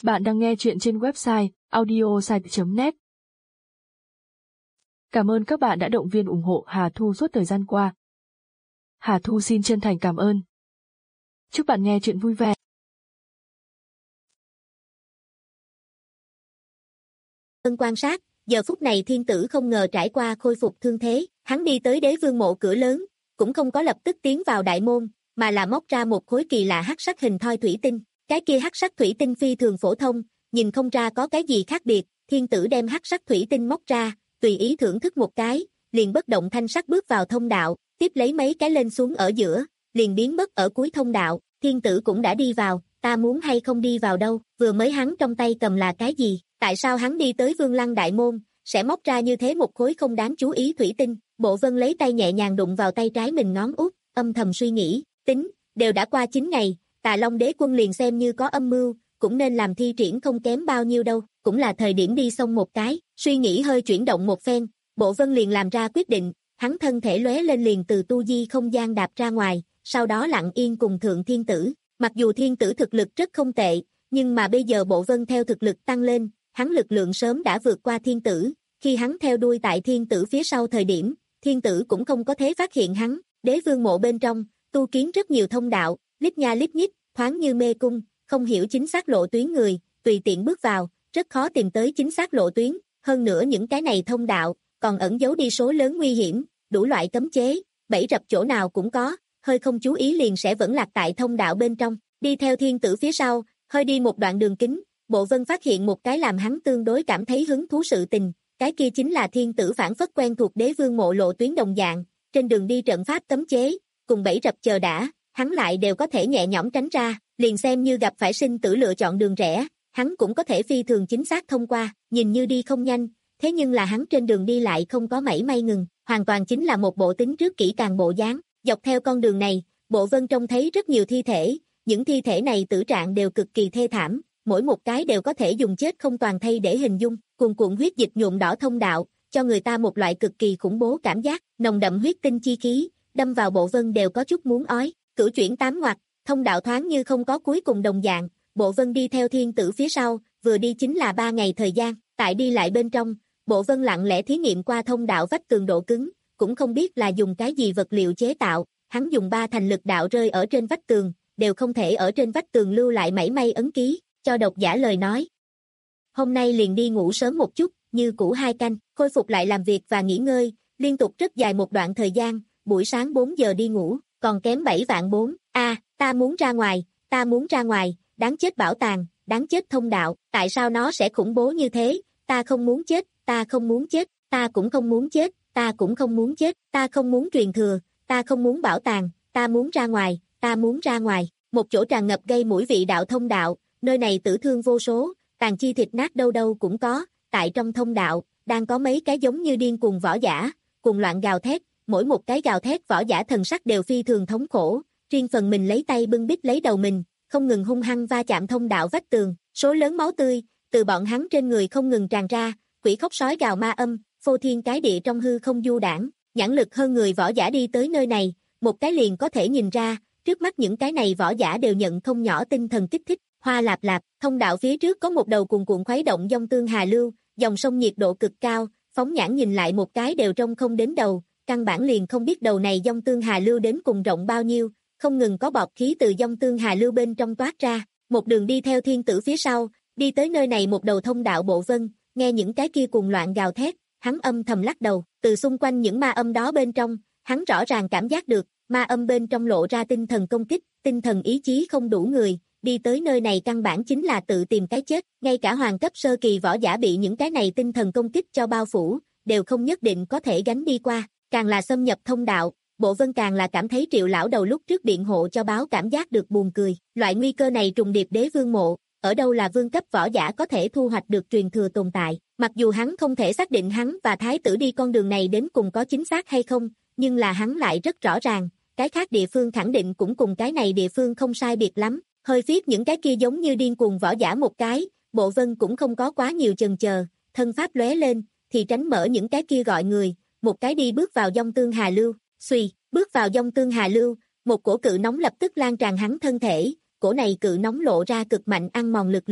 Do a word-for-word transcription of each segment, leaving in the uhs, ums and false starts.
Bạn đang nghe chuyện trên website audiosite chấm net. Cảm ơn các bạn đã động viên ủng hộ Hà Thu suốt thời gian qua. Hà Thu xin chân thành cảm ơn. Chúc bạn nghe chuyện vui vẻ. Ân quan sát, giờ phút này thiên tử không ngờ trải qua khôi phục thương thế, hắn đi tới đế vương mộ cửa lớn, cũng không có lập tức tiến vào đại môn, mà là móc ra một khối kỳ lạ hắc sắc hình thoi thủy tinh. Cái kia hắc sắc thủy tinh phi thường phổ thông, nhìn không ra có cái gì khác biệt, thiên tử đem hắc sắc thủy tinh móc ra, tùy ý thưởng thức một cái, liền bất động thanh sắc bước vào thông đạo, tiếp lấy mấy cái lên xuống ở giữa, liền biến mất ở cuối thông đạo, thiên tử cũng đã đi vào, ta muốn hay không đi vào đâu, vừa mới hắn trong tay cầm là cái gì, tại sao hắn đi tới Vương Lăng đại môn, sẽ móc ra như thế một khối không đáng chú ý thủy tinh, Bộ Vân lấy tay nhẹ nhàng đụng vào tay trái mình ngón út, âm thầm suy nghĩ, tính, đều đã qua chín ngày, Tà Long đế quân liền xem như có âm mưu, cũng nên làm thi triển không kém bao nhiêu đâu, cũng là thời điểm đi xong một cái, suy nghĩ hơi chuyển động một phen, Bộ Vân liền làm ra quyết định, hắn thân thể lóe lên liền từ tu di không gian đạp ra ngoài, sau đó lặng yên cùng thượng thiên tử, mặc dù thiên tử thực lực rất không tệ, nhưng mà bây giờ Bộ Vân theo thực lực tăng lên, hắn lực lượng sớm đã vượt qua thiên tử, khi hắn theo đuôi tại thiên tử phía sau thời điểm, thiên tử cũng không có thế phát hiện hắn, đế vương mộ bên trong, tu kiến rất nhiều thông đạo, lít nha lít nhít, thoáng như mê cung, không hiểu chính xác lộ tuyến người, tùy tiện bước vào, rất khó tìm tới chính xác lộ tuyến, hơn nữa những cái này thông đạo, còn ẩn giấu đi số lớn nguy hiểm, đủ loại cấm chế, bẫy rập chỗ nào cũng có, hơi không chú ý liền sẽ vẫn lạc tại thông đạo bên trong, đi theo thiên tử phía sau, hơi đi một đoạn đường kính, Bộ Vân phát hiện một cái làm hắn tương đối cảm thấy hứng thú sự tình, cái kia chính là thiên tử phản phất quen thuộc đế vương mộ lộ tuyến đồng dạng, trên đường đi trận pháp cấm chế, cùng bẫy rập chờ đã, hắn lại đều có thể nhẹ nhõm tránh ra, liền xem như gặp phải sinh tử lựa chọn đường rẽ, hắn cũng có thể phi thường chính xác thông qua, nhìn như đi không nhanh, thế nhưng là hắn trên đường đi lại không có mảy may ngừng, hoàn toàn chính là một bộ tính trước kỹ càng bộ dáng, dọc theo con đường này, Bộ Vân trông thấy rất nhiều thi thể, những thi thể này tử trạng đều cực kỳ thê thảm, mỗi một cái đều có thể dùng chết không toàn thây để hình dung, cuồn cuộn huyết dịch nhuộm đỏ thông đạo, cho người ta một loại cực kỳ khủng bố cảm giác, nồng đậm huyết tinh chi khí, đâm vào Bộ Vân đều có chút muốn ói, cửu chuyển tám ngoặt, thông đạo thoáng như không có cuối cùng đồng dạng, Bộ Vân đi theo thiên tử phía sau, vừa đi chính là ba ngày thời gian, tại đi lại bên trong, Bộ Vân lặng lẽ thí nghiệm qua thông đạo vách tường độ cứng, cũng không biết là dùng cái gì vật liệu chế tạo, hắn dùng ba thành lực đạo rơi ở trên vách tường, đều không thể ở trên vách tường lưu lại mảy may ấn ký, cho độc giả lời nói. Hôm nay liền đi ngủ sớm một chút, như cũ hai canh, khôi phục lại làm việc và nghỉ ngơi, liên tục rất dài một đoạn thời gian, buổi sáng bốn giờ đi ngủ, còn kém bảy vạn bốn, a à, ta muốn ra ngoài, ta muốn ra ngoài, đáng chết bảo tàng, đáng chết thông đạo, tại sao nó sẽ khủng bố như thế, ta không muốn chết, ta không muốn chết, ta cũng không muốn chết, ta cũng không muốn chết, ta không muốn truyền thừa, ta không muốn bảo tàng, ta muốn ra ngoài, ta muốn ra ngoài, một chỗ tràn ngập gây mũi vị đạo thông đạo, nơi này tử thương vô số, tàn chi thịt nát đâu đâu cũng có, tại trong thông đạo, đang có mấy cái giống như điên cuồng võ giả, cùng loạn gào thét, mỗi một cái gào thét võ giả thần sắc đều phi thường thống khổ, riêng phần mình lấy tay bưng bít lấy đầu mình, không ngừng hung hăng va chạm thông đạo vách tường, số lớn máu tươi, từ bọn hắn trên người không ngừng tràn ra, quỷ khóc sói gào ma âm, phô thiên cái địa trong hư không du đảng, nhãn lực hơn người võ giả đi tới nơi này, một cái liền có thể nhìn ra, trước mắt những cái này võ giả đều nhận không nhỏ tinh thần kích thích, hoa lạp lạp, thông đạo phía trước có một đầu cuồn cuộn khuấy động dòng tương hà lưu, dòng sông nhiệt độ cực cao, phóng nhãn nhìn lại một cái đều trông không đến đầu, căn bản liền không biết đầu này dòng tương hà lưu đến cùng rộng bao nhiêu, không ngừng có bọt khí từ dòng tương hà lưu bên trong toát ra, một đường đi theo thiên tử phía sau, đi tới nơi này một đầu thông đạo Bộ Vân, nghe những cái kia cuồng loạn gào thét, hắn âm thầm lắc đầu, từ xung quanh những ma âm đó bên trong, hắn rõ ràng cảm giác được, ma âm bên trong lộ ra tinh thần công kích, tinh thần ý chí không đủ người, đi tới nơi này căn bản chính là tự tìm cái chết, ngay cả hoàng cấp sơ kỳ võ giả bị những cái này tinh thần công kích cho bao phủ, đều không nhất định có thể gánh đi qua, càng là xâm nhập thông đạo, Bộ Vân càng là cảm thấy Triệu lão đầu lúc trước biện hộ cho báo cảm giác được buồn cười, loại nguy cơ này trùng điệp đế vương mộ, ở đâu là vương cấp võ giả có thể thu hoạch được truyền thừa tồn tại, mặc dù hắn không thể xác định hắn và thái tử đi con đường này đến cùng có chính xác hay không, nhưng là hắn lại rất rõ ràng, cái khác địa phương khẳng định cũng cùng cái này địa phương không sai biệt lắm, hơi phiết những cái kia giống như điên cuồng võ giả một cái, Bộ Vân cũng không có quá nhiều chần chờ, thân pháp lóe lên, thì tránh mở những cái kia gọi người, một cái đi bước vào dòng tương hà lưu, suy, bước vào dòng tương hà lưu, một cổ cự nóng lập tức lan tràn hắn thân thể, cổ này cự nóng lộ ra cực mạnh ăn mòn lực lượng,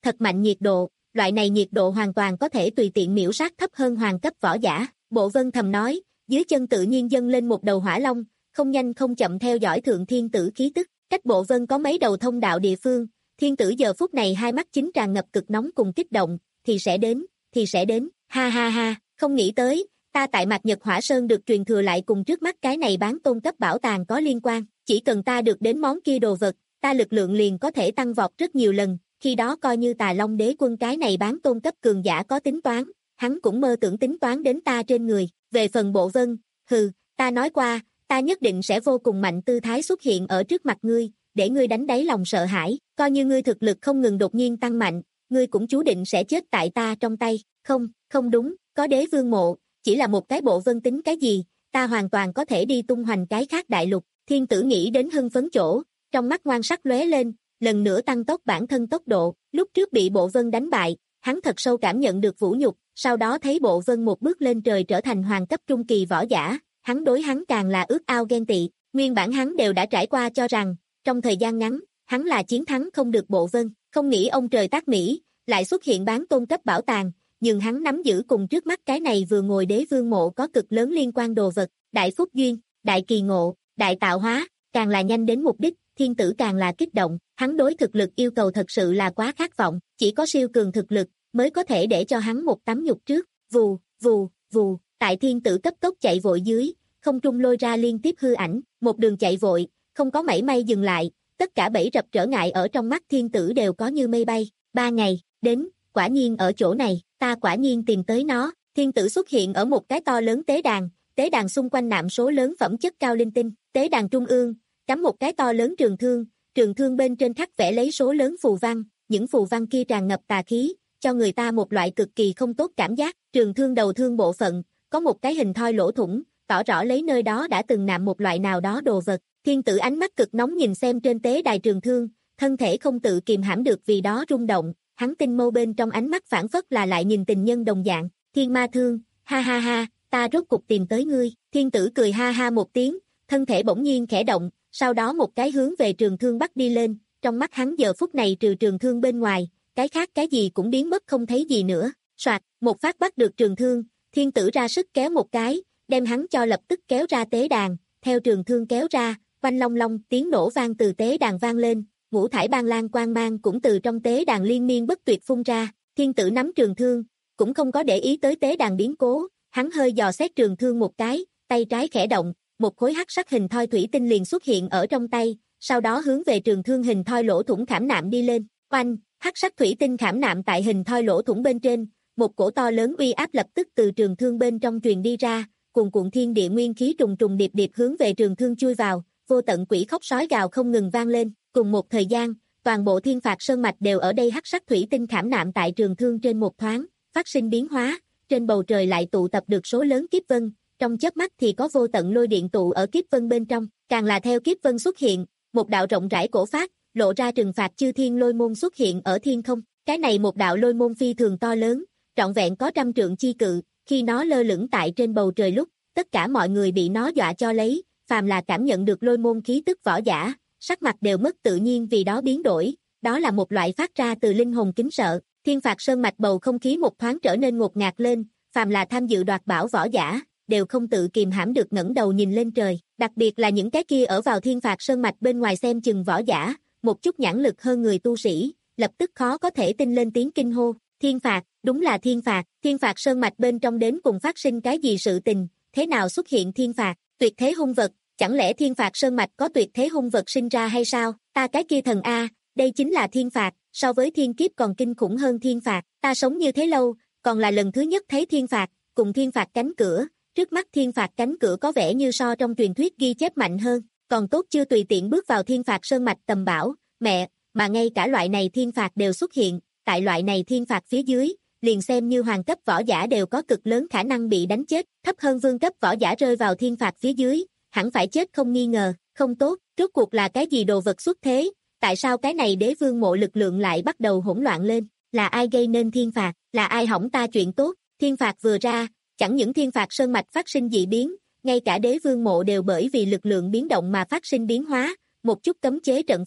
thật mạnh nhiệt độ, loại này nhiệt độ hoàn toàn có thể tùy tiện miểu sát thấp hơn hoàng cấp võ giả. Bộ Vân thầm nói, dưới chân tự nhiên dâng lên một đầu hỏa long, không nhanh không chậm theo dõi thượng thiên tử khí tức. Cách Bộ Vân có mấy đầu thông đạo địa phương, thiên tử giờ phút này hai mắt chính tràn ngập cực nóng cùng kích động, thì sẽ đến, thì sẽ đến, ha ha ha, không nghĩ tới, ta tại Mạc Nhật Hỏa Sơn được truyền thừa lại cùng trước mắt cái này bán tôn cấp bảo tàng có liên quan, chỉ cần ta được đến món kia đồ vật, ta lực lượng liền có thể tăng vọt rất nhiều lần, khi đó coi như Tà Long Đế Quân cái này bán tôn cấp cường giả có tính toán, hắn cũng mơ tưởng tính toán đến ta trên người, về phần Bộ Vân, hừ, ta nói qua, ta nhất định sẽ vô cùng mạnh tư thái xuất hiện ở trước mặt ngươi, để ngươi đánh đáy lòng sợ hãi, coi như ngươi thực lực không ngừng đột nhiên tăng mạnh, ngươi cũng chú định sẽ chết tại ta trong tay, không, không đúng, có Đế Vương mộ, chỉ là một cái Bộ Vân tính cái gì, ta hoàn toàn có thể đi tung hoành cái khác đại lục, thiên tử nghĩ đến hưng phấn chỗ, trong mắt ngoan sắc lóe lên, lần nữa tăng tốc bản thân tốc độ, lúc trước bị Bộ Vân đánh bại, hắn thật sâu cảm nhận được vũ nhục, sau đó thấy Bộ Vân một bước lên trời trở thành hoàng cấp trung kỳ võ giả, hắn đối hắn càng là ước ao ghen tị, nguyên bản hắn đều đã trải qua cho rằng, trong thời gian ngắn, hắn là chiến thắng không được Bộ Vân, không nghĩ ông trời tác mỹ, lại xuất hiện bán tôn cấp bảo tàng, nhưng hắn nắm giữ cùng trước mắt cái này vừa ngồi Đế Vương mộ có cực lớn liên quan đồ vật, đại phúc duyên, đại kỳ ngộ, đại tạo hóa, càng là nhanh đến mục đích, thiên tử càng là kích động, hắn đối thực lực yêu cầu thật sự là quá khát vọng, chỉ có siêu cường thực lực mới có thể để cho hắn một tấm nhục trước, vù, vù, vù, tại thiên tử cấp tốc chạy vội dưới, không trung lôi ra liên tiếp hư ảnh, một đường chạy vội, không có mảy may dừng lại, tất cả bẫy rập trở ngại ở trong mắt thiên tử đều có như mây bay, ba ngày, đến, quả nhiên ở chỗ này, ta quả nhiên tìm tới nó, thiên tử xuất hiện ở một cái to lớn tế đàn, tế đàn xung quanh nạm số lớn phẩm chất cao linh tinh, tế đàn trung ương, cắm một cái to lớn trường thương, trường thương bên trên khắc vẽ lấy số lớn phù văn, những phù văn kia tràn ngập tà khí, cho người ta một loại cực kỳ không tốt cảm giác, trường thương đầu thương bộ phận, có một cái hình thoi lỗ thủng, tỏ rõ lấy nơi đó đã từng nạm một loại nào đó đồ vật, thiên tử ánh mắt cực nóng nhìn xem trên tế đài trường thương, thân thể không tự kìm hãm được vì đó rung động, hắn tinh mâu bên trong ánh mắt phản phất là lại nhìn tình nhân đồng dạng, thiên ma thương, ha ha ha, ta rốt cục tìm tới ngươi, thiên tử cười ha ha một tiếng, thân thể bỗng nhiên khẽ động, sau đó một cái hướng về trường thương bắt đi lên, trong mắt hắn giờ phút này trừ trường thương bên ngoài, cái khác cái gì cũng biến mất không thấy gì nữa, soạt, một phát bắt được trường thương, thiên tử ra sức kéo một cái, đem hắn cho lập tức kéo ra tế đàn, theo trường thương kéo ra, oanh long long tiếng nổ vang từ tế đàn vang lên, ngũ thải ban lan quang mang cũng từ trong tế đàn liên miên bất tuyệt phun ra, thiên tử nắm trường thương, cũng không có để ý tới tế đàn biến cố, hắn hơi dò xét trường thương một cái, tay trái khẽ động, một khối hắc sắc hình thoi thủy tinh liền xuất hiện ở trong tay, sau đó hướng về trường thương hình thoi lỗ thủng khảm nạm đi lên, oanh, hắc sắc thủy tinh khảm nạm tại hình thoi lỗ thủng bên trên, một cổ to lớn uy áp lập tức từ trường thương bên trong truyền đi ra, cuồn cuộn thiên địa nguyên khí trùng trùng điệp điệp hướng về trường thương chui vào, vô tận quỷ khóc sói gào không ngừng vang lên, cùng một thời gian, toàn bộ thiên phạt sơn mạch đều ở đây hắc sắc thủy tinh khảm nạm tại trường thương trên một thoáng, phát sinh biến hóa, trên bầu trời lại tụ tập được số lớn kiếp vân, trong chớp mắt thì có vô tận lôi điện tụ ở kiếp vân bên trong, càng là theo kiếp vân xuất hiện, một đạo rộng rãi cổ phát, lộ ra trừng phạt chư thiên lôi môn xuất hiện ở thiên không, cái này một đạo lôi môn phi thường to lớn, trọn vẹn có trăm trượng chi cự, khi nó lơ lửng tại trên bầu trời lúc, tất cả mọi người bị nó dọa cho lấy, phàm là cảm nhận được lôi môn khí tức võ giả, sắc mặt đều mất tự nhiên vì đó biến đổi, đó là một loại phát ra từ linh hồn kính sợ, thiên phạt sơn mạch bầu không khí một thoáng trở nên ngột ngạt lên, phàm là tham dự đoạt bảo võ giả, đều không tự kìm hãm được ngẩng đầu nhìn lên trời, đặc biệt là những cái kia ở vào thiên phạt sơn mạch bên ngoài xem chừng võ giả, một chút nhãn lực hơn người tu sĩ, lập tức khó có thể tin lên tiếng kinh hô, thiên phạt, đúng là thiên phạt, thiên phạt sơn mạch bên trong đến cùng phát sinh cái gì sự tình, thế nào xuất hiện thiên phạt, tuyệt thế hung vật, chẳng lẽ thiên phạt sơn mạch có tuyệt thế hung vật sinh ra hay sao, ta cái kia thần A, đây chính là thiên phạt, so với thiên kiếp còn kinh khủng hơn thiên phạt, ta sống như thế lâu, còn là lần thứ nhất thấy thiên phạt, cùng thiên phạt cánh cửa, trước mắt thiên phạt cánh cửa có vẻ như so trong truyền thuyết ghi chép mạnh hơn, còn tốt chưa tùy tiện bước vào thiên phạt sơn mạch tầm bảo, mẹ, mà ngay cả loại này thiên phạt đều xuất hiện, tại loại này thiên phạt phía dưới, liền xem như hoàng cấp võ giả đều có cực lớn khả năng bị đánh chết, thấp hơn vương cấp võ giả rơi vào thiên phạt phía dưới, hẳn phải chết không nghi ngờ, không tốt, rốt cuộc là cái gì đồ vật xuất thế, tại sao cái này đế vương mộ lực lượng lại bắt đầu hỗn loạn lên, là ai gây nên thiên phạt, là ai hỏng ta chuyện tốt, thiên phạt vừa ra, chẳng những thiên phạt sơn mạch phát sinh dị biến, ngay cả đế vương mộ đều bởi vì lực lượng biến động mà phát sinh biến hóa, một chút cấm chế trận pháp,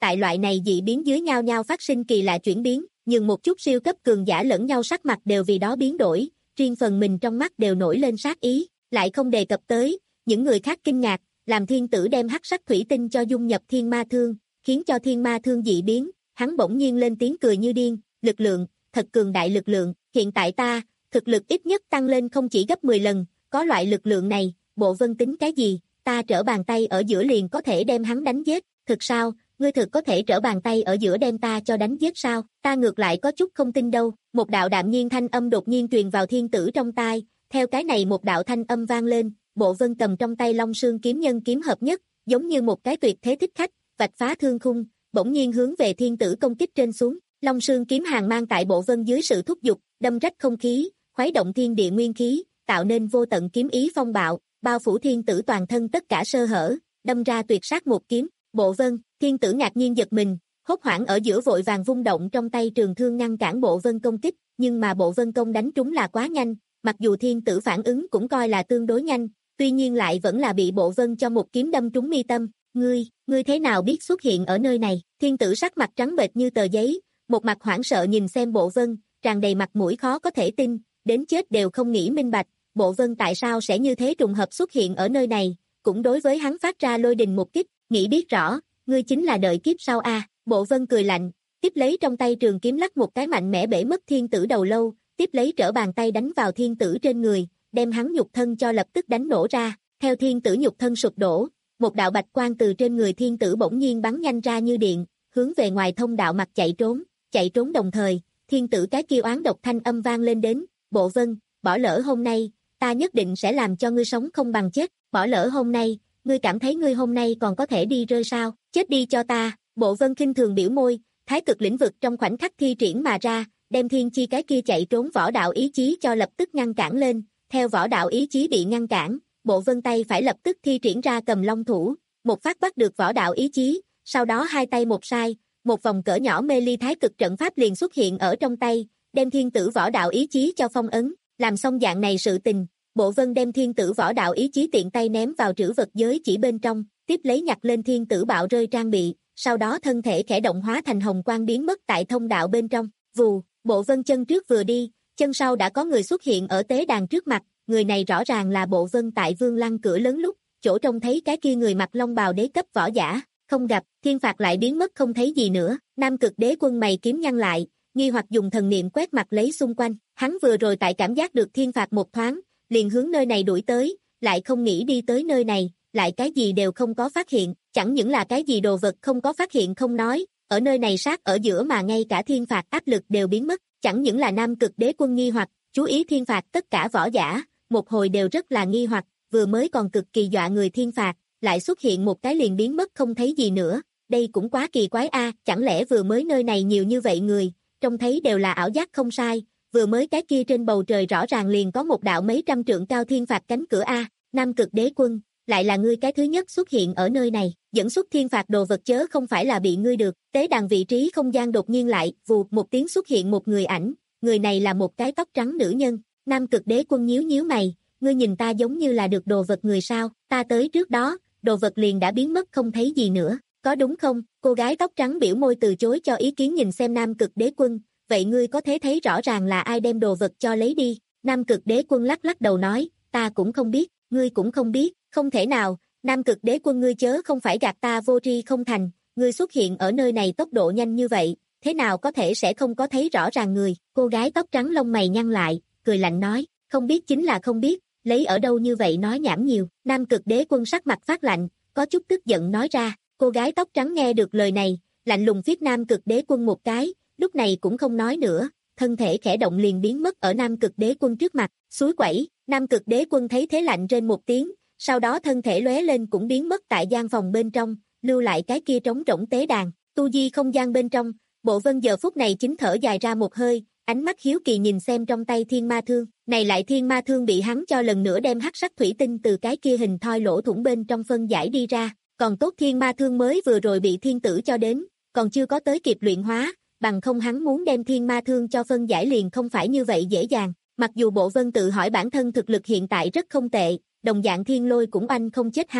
tại loại này dị biến dưới nhau nhau phát sinh kỳ lạ chuyển biến, nhưng một chút siêu cấp cường giả lẫn nhau sắc mặt đều vì đó biến đổi, riêng phần mình trong mắt đều nổi lên sát ý, lại không đề cập tới, những người khác kinh ngạc, làm thiên tử đem hắc sắc thủy tinh cho dung nhập thiên ma thương, khiến cho thiên ma thương dị biến, hắn bỗng nhiên lên tiếng cười như điên, lực lượng, thật cường đại lực lượng, hiện tại ta, thực lực ít nhất tăng lên không chỉ gấp mười lần, có loại lực lượng này, Bộ Vân tính cái gì, ta trở bàn tay ở giữa liền có thể đem hắn đánh giết, thực sao, ngươi thực có thể trở bàn tay ở giữa đem ta cho đánh giết sao, ta ngược lại có chút không tin đâu, một đạo đạm nhiên thanh âm đột nhiên truyền vào thiên tử trong tai, theo cái này một đạo thanh âm vang lên, Bộ Vân cầm trong tay Long Sương kiếm nhân kiếm hợp nhất, giống như một cái tuyệt thế thích khách, vạch phá thương khung, bỗng nhiên hướng về thiên tử công kích trên xuống, Long Sương kiếm hàng mang tại Bộ Vân dưới sự thúc giục, đâm rách không khí, khuấy động thiên địa nguyên khí, tạo nên vô tận kiếm ý phong bạo, bao phủ thiên tử toàn thân tất cả sơ hở, đâm ra tuyệt sát một kiếm, Bộ Vân, thiên tử ngạc nhiên giật mình, hốt hoảng ở giữa vội vàng vung động trong tay trường thương ngăn cản Bộ Vân công kích, nhưng mà Bộ Vân công đánh trúng là quá nhanh, mặc dù thiên tử phản ứng cũng coi là tương đối nhanh, tuy nhiên lại vẫn là bị Bộ Vân cho một kiếm đâm trúng mi tâm, ngươi, ngươi thế nào biết xuất hiện ở nơi này, thiên tử sắc mặt trắng bệch như tờ giấy, một mặt hoảng sợ nhìn xem Bộ Vân, tràn đầy mặt mũi khó có thể tin, đến chết đều không nghĩ minh bạch, Bộ Vân tại sao sẽ như thế trùng hợp xuất hiện ở nơi này, cũng đối với hắn phát ra lôi đình một kích, nghĩ biết rõ, ngươi chính là đợi kiếp sau a. À. Bộ Vân cười lạnh, tiếp lấy trong tay trường kiếm lắc một cái mạnh mẽ bể mất thiên tử đầu lâu, tiếp lấy trở bàn tay đánh vào thiên tử trên người, đem hắn nhục thân cho lập tức đánh nổ ra, theo thiên tử nhục thân sụp đổ, một đạo bạch quang từ trên người thiên tử bỗng nhiên bắn nhanh ra như điện, hướng về ngoài thông đạo mặt chạy trốn, chạy trốn đồng thời, thiên tử cái kia oán độc thanh âm vang lên đến, Bộ Vân, bỏ lỡ hôm nay, ta nhất định sẽ làm cho ngươi sống không bằng chết, bỏ lỡ hôm nay, ngươi cảm thấy ngươi hôm nay còn có thể đi rơi sao, chết đi cho ta, Bộ Vân khinh thường biểu môi, thái cực lĩnh vực trong khoảnh khắc thi triển mà ra, đem thiên chi cái kia chạy trốn võ đạo ý chí cho lập tức ngăn cản lên, theo võ đạo ý chí bị ngăn cản, Bộ Vân tay phải lập tức thi triển ra cầm long thủ, một phát bắt được võ đạo ý chí, sau đó hai tay một sai, một vòng cỡ nhỏ mê ly thái cực trận pháp liền xuất hiện ở trong tay, đem thiên tử võ đạo ý chí cho phong ấn, làm xong dạng này sự tình, Bộ Vân đem thiên tử võ đạo ý chí tiện tay ném vào trữ vật giới chỉ bên trong, tiếp lấy nhặt lên thiên tử bạo rơi trang bị, sau đó thân thể khẽ động hóa thành hồng quang biến mất tại thông đạo bên trong, vù, Bộ Vân chân trước vừa đi, chân sau đã có người xuất hiện ở tế đàn trước mặt, người này rõ ràng là Bộ Vân tại Vương Lăng cửa lớn lúc, chỗ trông thấy cái kia người mặc long bào đế cấp võ giả, không gặp, thiên phạt lại biến mất không thấy gì nữa, Nam Cực Đế Quân mày kiếm nhăn lại, nghi hoặc dùng thần niệm quét mặt lấy xung quanh, hắn vừa rồi tại cảm giác được thiên phạt một thoáng, liền hướng nơi này đuổi tới, lại không nghĩ đi tới nơi này, lại cái gì đều không có phát hiện, chẳng những là cái gì đồ vật không có phát hiện không nói, ở nơi này sát ở giữa mà ngay cả thiên phạt áp lực đều biến mất, chẳng những là Nam Cực Đế Quân nghi hoặc, chú ý thiên phạt tất cả võ giả, một hồi đều rất là nghi hoặc, vừa mới còn cực kỳ dọa người thiên phạt, lại xuất hiện một cái liền biến mất không thấy gì nữa, đây cũng quá kỳ quái a, chẳng lẽ vừa mới nơi này nhiều như vậy người, trông thấy đều là ảo giác không sai, vừa mới cái kia trên bầu trời rõ ràng liền có một đạo mấy trăm trượng cao thiên phạt cánh cửa a, Nam Cực Đế Quân, lại là ngươi cái thứ nhất xuất hiện ở nơi này, dẫn xuất thiên phạt đồ vật chớ không phải là bị ngươi được, tế đàn vị trí không gian đột nhiên lại, vụt một tiếng xuất hiện một người ảnh, người này là một cái tóc trắng nữ nhân, Nam Cực Đế Quân nhíu nhíu mày, ngươi nhìn ta giống như là được đồ vật người sao, ta tới trước đó, đồ vật liền đã biến mất không thấy gì nữa, có đúng không, cô gái tóc trắng biểu môi từ chối cho ý kiến nhìn xem Nam Cực Đế Quân, vậy ngươi có thể thấy rõ ràng là ai đem đồ vật cho lấy đi, Nam Cực Đế Quân lắc lắc đầu nói, ta cũng không biết, ngươi cũng không biết, không thể nào, Nam Cực Đế Quân ngươi chớ không phải gạt ta vô tri không thành, ngươi xuất hiện ở nơi này tốc độ nhanh như vậy, thế nào có thể sẽ không có thấy rõ ràng người, cô gái tóc trắng lông mày nhăn lại, cười lạnh nói, không biết chính là không biết, lấy ở đâu như vậy nói nhảm nhiều, Nam Cực Đế Quân sắc mặt phát lạnh, có chút tức giận nói ra, cô gái tóc trắng nghe được lời này, lạnh lùng phiết Nam Cực Đế Quân một cái, lúc này cũng không nói nữa, thân thể khẽ động liền biến mất ở Nam Cực Đế Quân trước mặt, suối quẩy, Nam Cực Đế Quân thấy thế lạnh trên một tiếng, sau đó thân thể lóe lên cũng biến mất tại gian phòng bên trong, lưu lại cái kia trống rỗng tế đàn, tu di không gian bên trong, Bộ Vân giờ phút này chính thở dài ra một hơi, ánh mắt hiếu kỳ nhìn xem trong tay thiên ma thương, này lại thiên ma thương bị hắn cho lần nữa đem hắc sắc thủy tinh từ cái kia hình thoi lỗ thủng bên trong phân giải đi ra, còn tốt thiên ma thương mới vừa rồi bị thiên tử cho đến, còn chưa có tới kịp luyện hóa, bằng không hắn muốn đem thiên ma thương cho phân giải liền không phải như vậy dễ dàng, mặc dù Bộ Vân tự hỏi bản thân thực lực hiện tại rất không tệ, đồng dạng thiên lôi cũng oanh không chết hắn,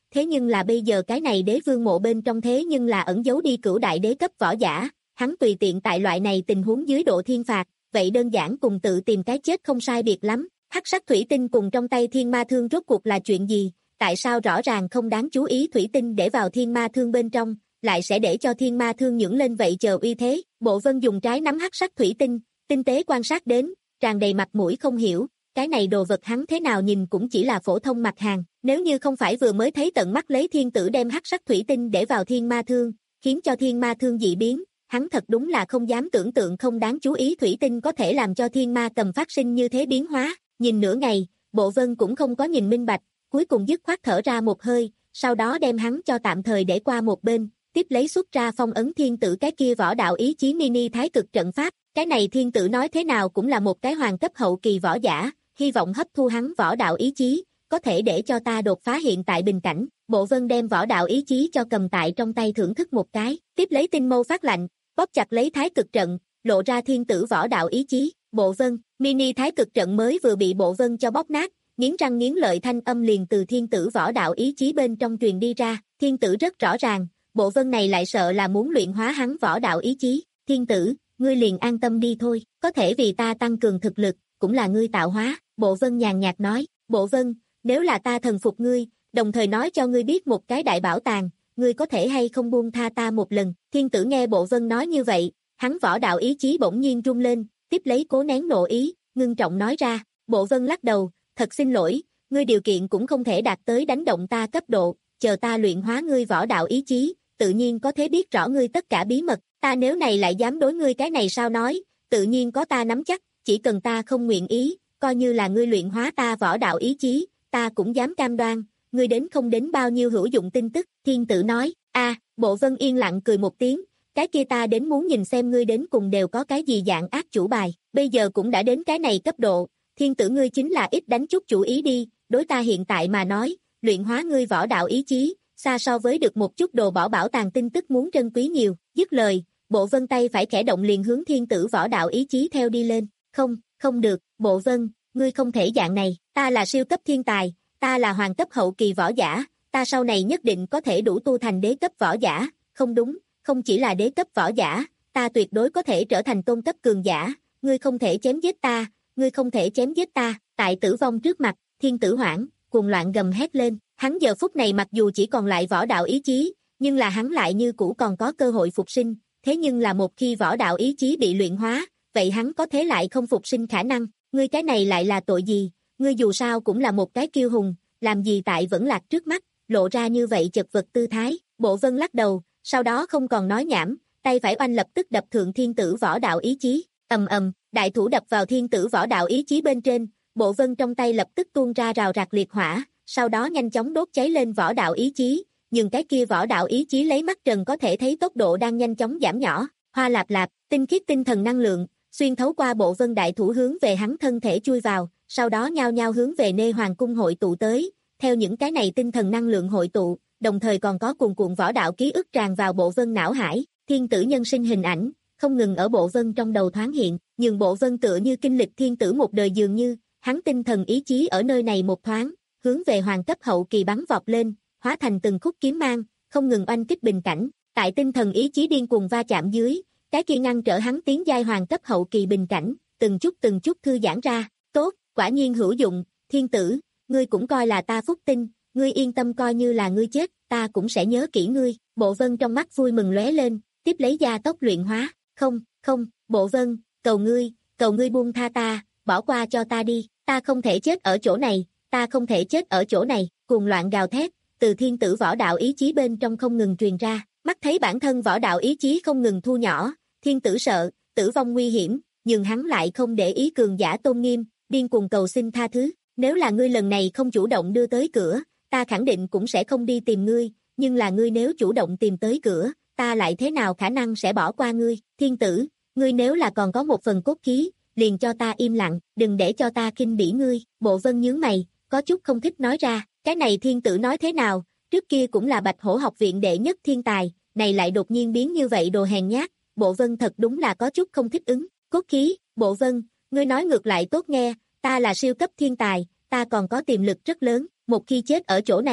thế nhưng là bây giờ cái này đế vương mộ bên trong thế nhưng là ẩn giấu đi cửu đại đế cấp võ giả, hắn tùy tiện tại loại này tình huống dưới độ thiên phạt, vậy đơn giản cùng tự tìm cái chết không sai biệt lắm. Hắc sắc thủy tinh cùng trong tay thiên ma thương rốt cuộc là chuyện gì, tại sao rõ ràng không đáng chú ý thủy tinh để vào thiên ma thương bên trong, lại sẽ để cho thiên ma thương nhưỡng lên vậy chờ uy thế. Bộ Vân dùng trái nắm hắc sắc thủy tinh, tinh tế quan sát đến, tràn đầy mặt mũi không hiểu, cái này đồ vật hắn thế nào nhìn cũng chỉ là phổ thông mặt hàng, nếu như không phải vừa mới thấy tận mắt lấy thiên tử đem hắc sắc thủy tinh để vào thiên ma thương, khiến cho thiên ma thương dị biến, hắn thật đúng là không dám tưởng tượng không đáng chú ý thủy tinh có thể làm cho thiên ma cầm phát sinh như thế biến hóa. Nhìn nửa ngày, Bộ Vân cũng không có nhìn minh bạch, cuối cùng dứt khoát thở ra một hơi, sau đó đem hắn cho tạm thời để qua một bên, tiếp lấy xuất ra phong ấn thiên tử cái kia võ đạo ý chí mini thái cực trận pháp, cái này thiên tử nói thế nào cũng là một cái hoàng cấp hậu kỳ võ giả, hy vọng hấp thu hắn võ đạo ý chí, có thể để cho ta đột phá hiện tại bình cảnh. Bộ Vân đem võ đạo ý chí cho cầm tại trong tay thưởng thức một cái, tiếp lấy tinh mâu phát lạnh, bóp chặt lấy thái cực trận, lộ ra thiên tử võ đạo ý chí. Bộ Vân, mini thái cực trận mới vừa bị Bộ Vân cho bóp nát, nghiến răng nghiến lợi thanh âm liền từ thiên tử võ đạo ý chí bên trong truyền đi ra. Thiên tử rất rõ ràng, Bộ Vân này lại sợ là muốn luyện hóa hắn võ đạo ý chí. Thiên tử, ngươi liền an tâm đi thôi, có thể vì ta tăng cường thực lực, cũng là ngươi tạo hóa. Bộ Vân nhàn nhạt nói. Bộ Vân, nếu là ta thần phục ngươi, đồng thời nói cho ngươi biết một cái đại bảo tàng, ngươi có thể hay không buông tha ta một lần. Thiên tử nghe Bộ Vân nói như vậy, hắn võ đạo ý chí bỗng nhiên rung lên, tiếp lấy cố nén nộ ý, ngưng trọng nói ra. Bộ Vân lắc đầu, thật xin lỗi, ngươi điều kiện cũng không thể đạt tới đánh động ta cấp độ, chờ ta luyện hóa ngươi võ đạo ý chí, tự nhiên có thể biết rõ ngươi tất cả bí mật, ta nếu này lại dám đối ngươi cái này sao nói, tự nhiên có ta nắm chắc, chỉ cần ta không nguyện ý, coi như là ngươi luyện hóa ta võ đạo ý chí, ta cũng dám cam đoan, ngươi đến không đến bao nhiêu hữu dụng tin tức. Thiên tử nói. A, Bộ Vân yên lặng cười một tiếng, cái kia ta đến muốn nhìn xem ngươi đến cùng đều có cái gì dạng ác chủ bài, bây giờ cũng đã đến cái này cấp độ, thiên tử ngươi chính là ít đánh chút chủ ý đi, đối ta hiện tại mà nói, luyện hóa ngươi võ đạo ý chí, xa so với được một chút đồ bỏ bảo tàng tin tức muốn trân quý nhiều. Dứt lời, Bộ Vân tay phải khẽ động liền hướng thiên tử võ đạo ý chí theo đi lên. Không, không được, Bộ Vân, ngươi không thể dạng này, ta là siêu cấp thiên tài, ta là hoàng cấp hậu kỳ võ giả, ta sau này nhất định có thể đủ tu thành đế cấp võ giả. Không đúng, không chỉ là đế cấp võ giả, ta tuyệt đối có thể trở thành tôn cấp cường giả, ngươi không thể chém giết ta, ngươi không thể chém giết ta. Tại tử vong trước mặt, thiên tử hoảng, cuồng loạn gầm hét lên, hắn giờ phút này mặc dù chỉ còn lại võ đạo ý chí, nhưng là hắn lại như cũ còn có cơ hội phục sinh, thế nhưng là một khi võ đạo ý chí bị luyện hóa, vậy hắn có thế lại không phục sinh khả năng, ngươi cái này lại là tội gì, ngươi dù sao cũng là một cái kiêu hùng, làm gì tại vẫn lạc trước mắt, lộ ra như vậy chật vật tư thái. Bộ Vân lắc đầu, sau đó không còn nói nhảm, tay phải oanh lập tức đập thượng thiên tử võ đạo ý chí, ầm ầm, đại thủ đập vào thiên tử võ đạo ý chí bên trên, Bộ Vân trong tay lập tức tuôn ra rào rạc liệt hỏa, sau đó nhanh chóng đốt cháy lên võ đạo ý chí, nhưng cái kia võ đạo ý chí lấy mắt trần có thể thấy tốc độ đang nhanh chóng giảm nhỏ. Hoa lạp lạp, tinh khiết tinh thần năng lượng xuyên thấu qua Bộ Vân đại thủ hướng về hắn thân thể chui vào, sau đó nhao nhao hướng về Nê Hoàng cung hội tụ tới. Theo những cái này tinh thần năng lượng hội tụ, đồng thời còn có cuồn cuộn võ đạo ký ức tràn vào Bộ Vân não hải, thiên tử nhân sinh hình ảnh không ngừng ở Bộ Vân trong đầu thoáng hiện, nhưng Bộ Vân tựa như kinh lịch thiên tử một đời dường như, hắn tinh thần ý chí ở nơi này một thoáng, hướng về hoàng cấp hậu kỳ bắn vọt lên, hóa thành từng khúc kiếm mang, không ngừng oanh kích bình cảnh. Tại tinh thần ý chí điên cuồng va chạm dưới, cái kia ngăn trở hắn tiến giai hoàng cấp hậu kỳ bình cảnh, từng chút từng chút thư giãn ra. Tốt, quả nhiên hữu dụng, thiên tử, ngươi cũng coi là ta phúc tinh, ngươi yên tâm, coi như là ngươi chết, ta cũng sẽ nhớ kỹ ngươi. Bộ Vân trong mắt vui mừng lóe lên, tiếp lấy gia tốc luyện hóa. Không, không, Bộ Vân, cầu ngươi, cầu ngươi buông tha ta, bỏ qua cho ta đi, ta không thể chết ở chỗ này, ta không thể chết ở chỗ này. Cuồng loạn gào thét, từ thiên tử võ đạo ý chí bên trong không ngừng truyền ra, mắt thấy bản thân võ đạo ý chí không ngừng thu nhỏ, thiên tử sợ, tử vong nguy hiểm, nhưng hắn lại không để ý cường giả tôn nghiêm, điên cuồng cầu xin tha thứ. Nếu là ngươi lần này không chủ động đưa tới cửa, ta khẳng định cũng sẽ không đi tìm ngươi, nhưng là ngươi nếu chủ động tìm tới cửa, ta lại thế nào khả năng sẽ bỏ qua ngươi. Thiên tử, ngươi nếu là còn có một phần cốt khí, liền cho ta im lặng, đừng để cho ta khinh bỉ ngươi. Bộ Vân nhướng mày, có chút không thích nói ra, cái này thiên tử nói thế nào, trước kia cũng là Bạch Hổ học viện đệ nhất thiên tài, này lại đột nhiên biến như vậy đồ hèn nhát. Bộ Vân thật đúng là có chút không thích ứng. Cốt khí, Bộ Vân, ngươi nói ngược lại tốt nghe, ta là siêu cấp thiên tài, ta còn có tiềm lực rất lớn, một khi chết ở chỗ này, khả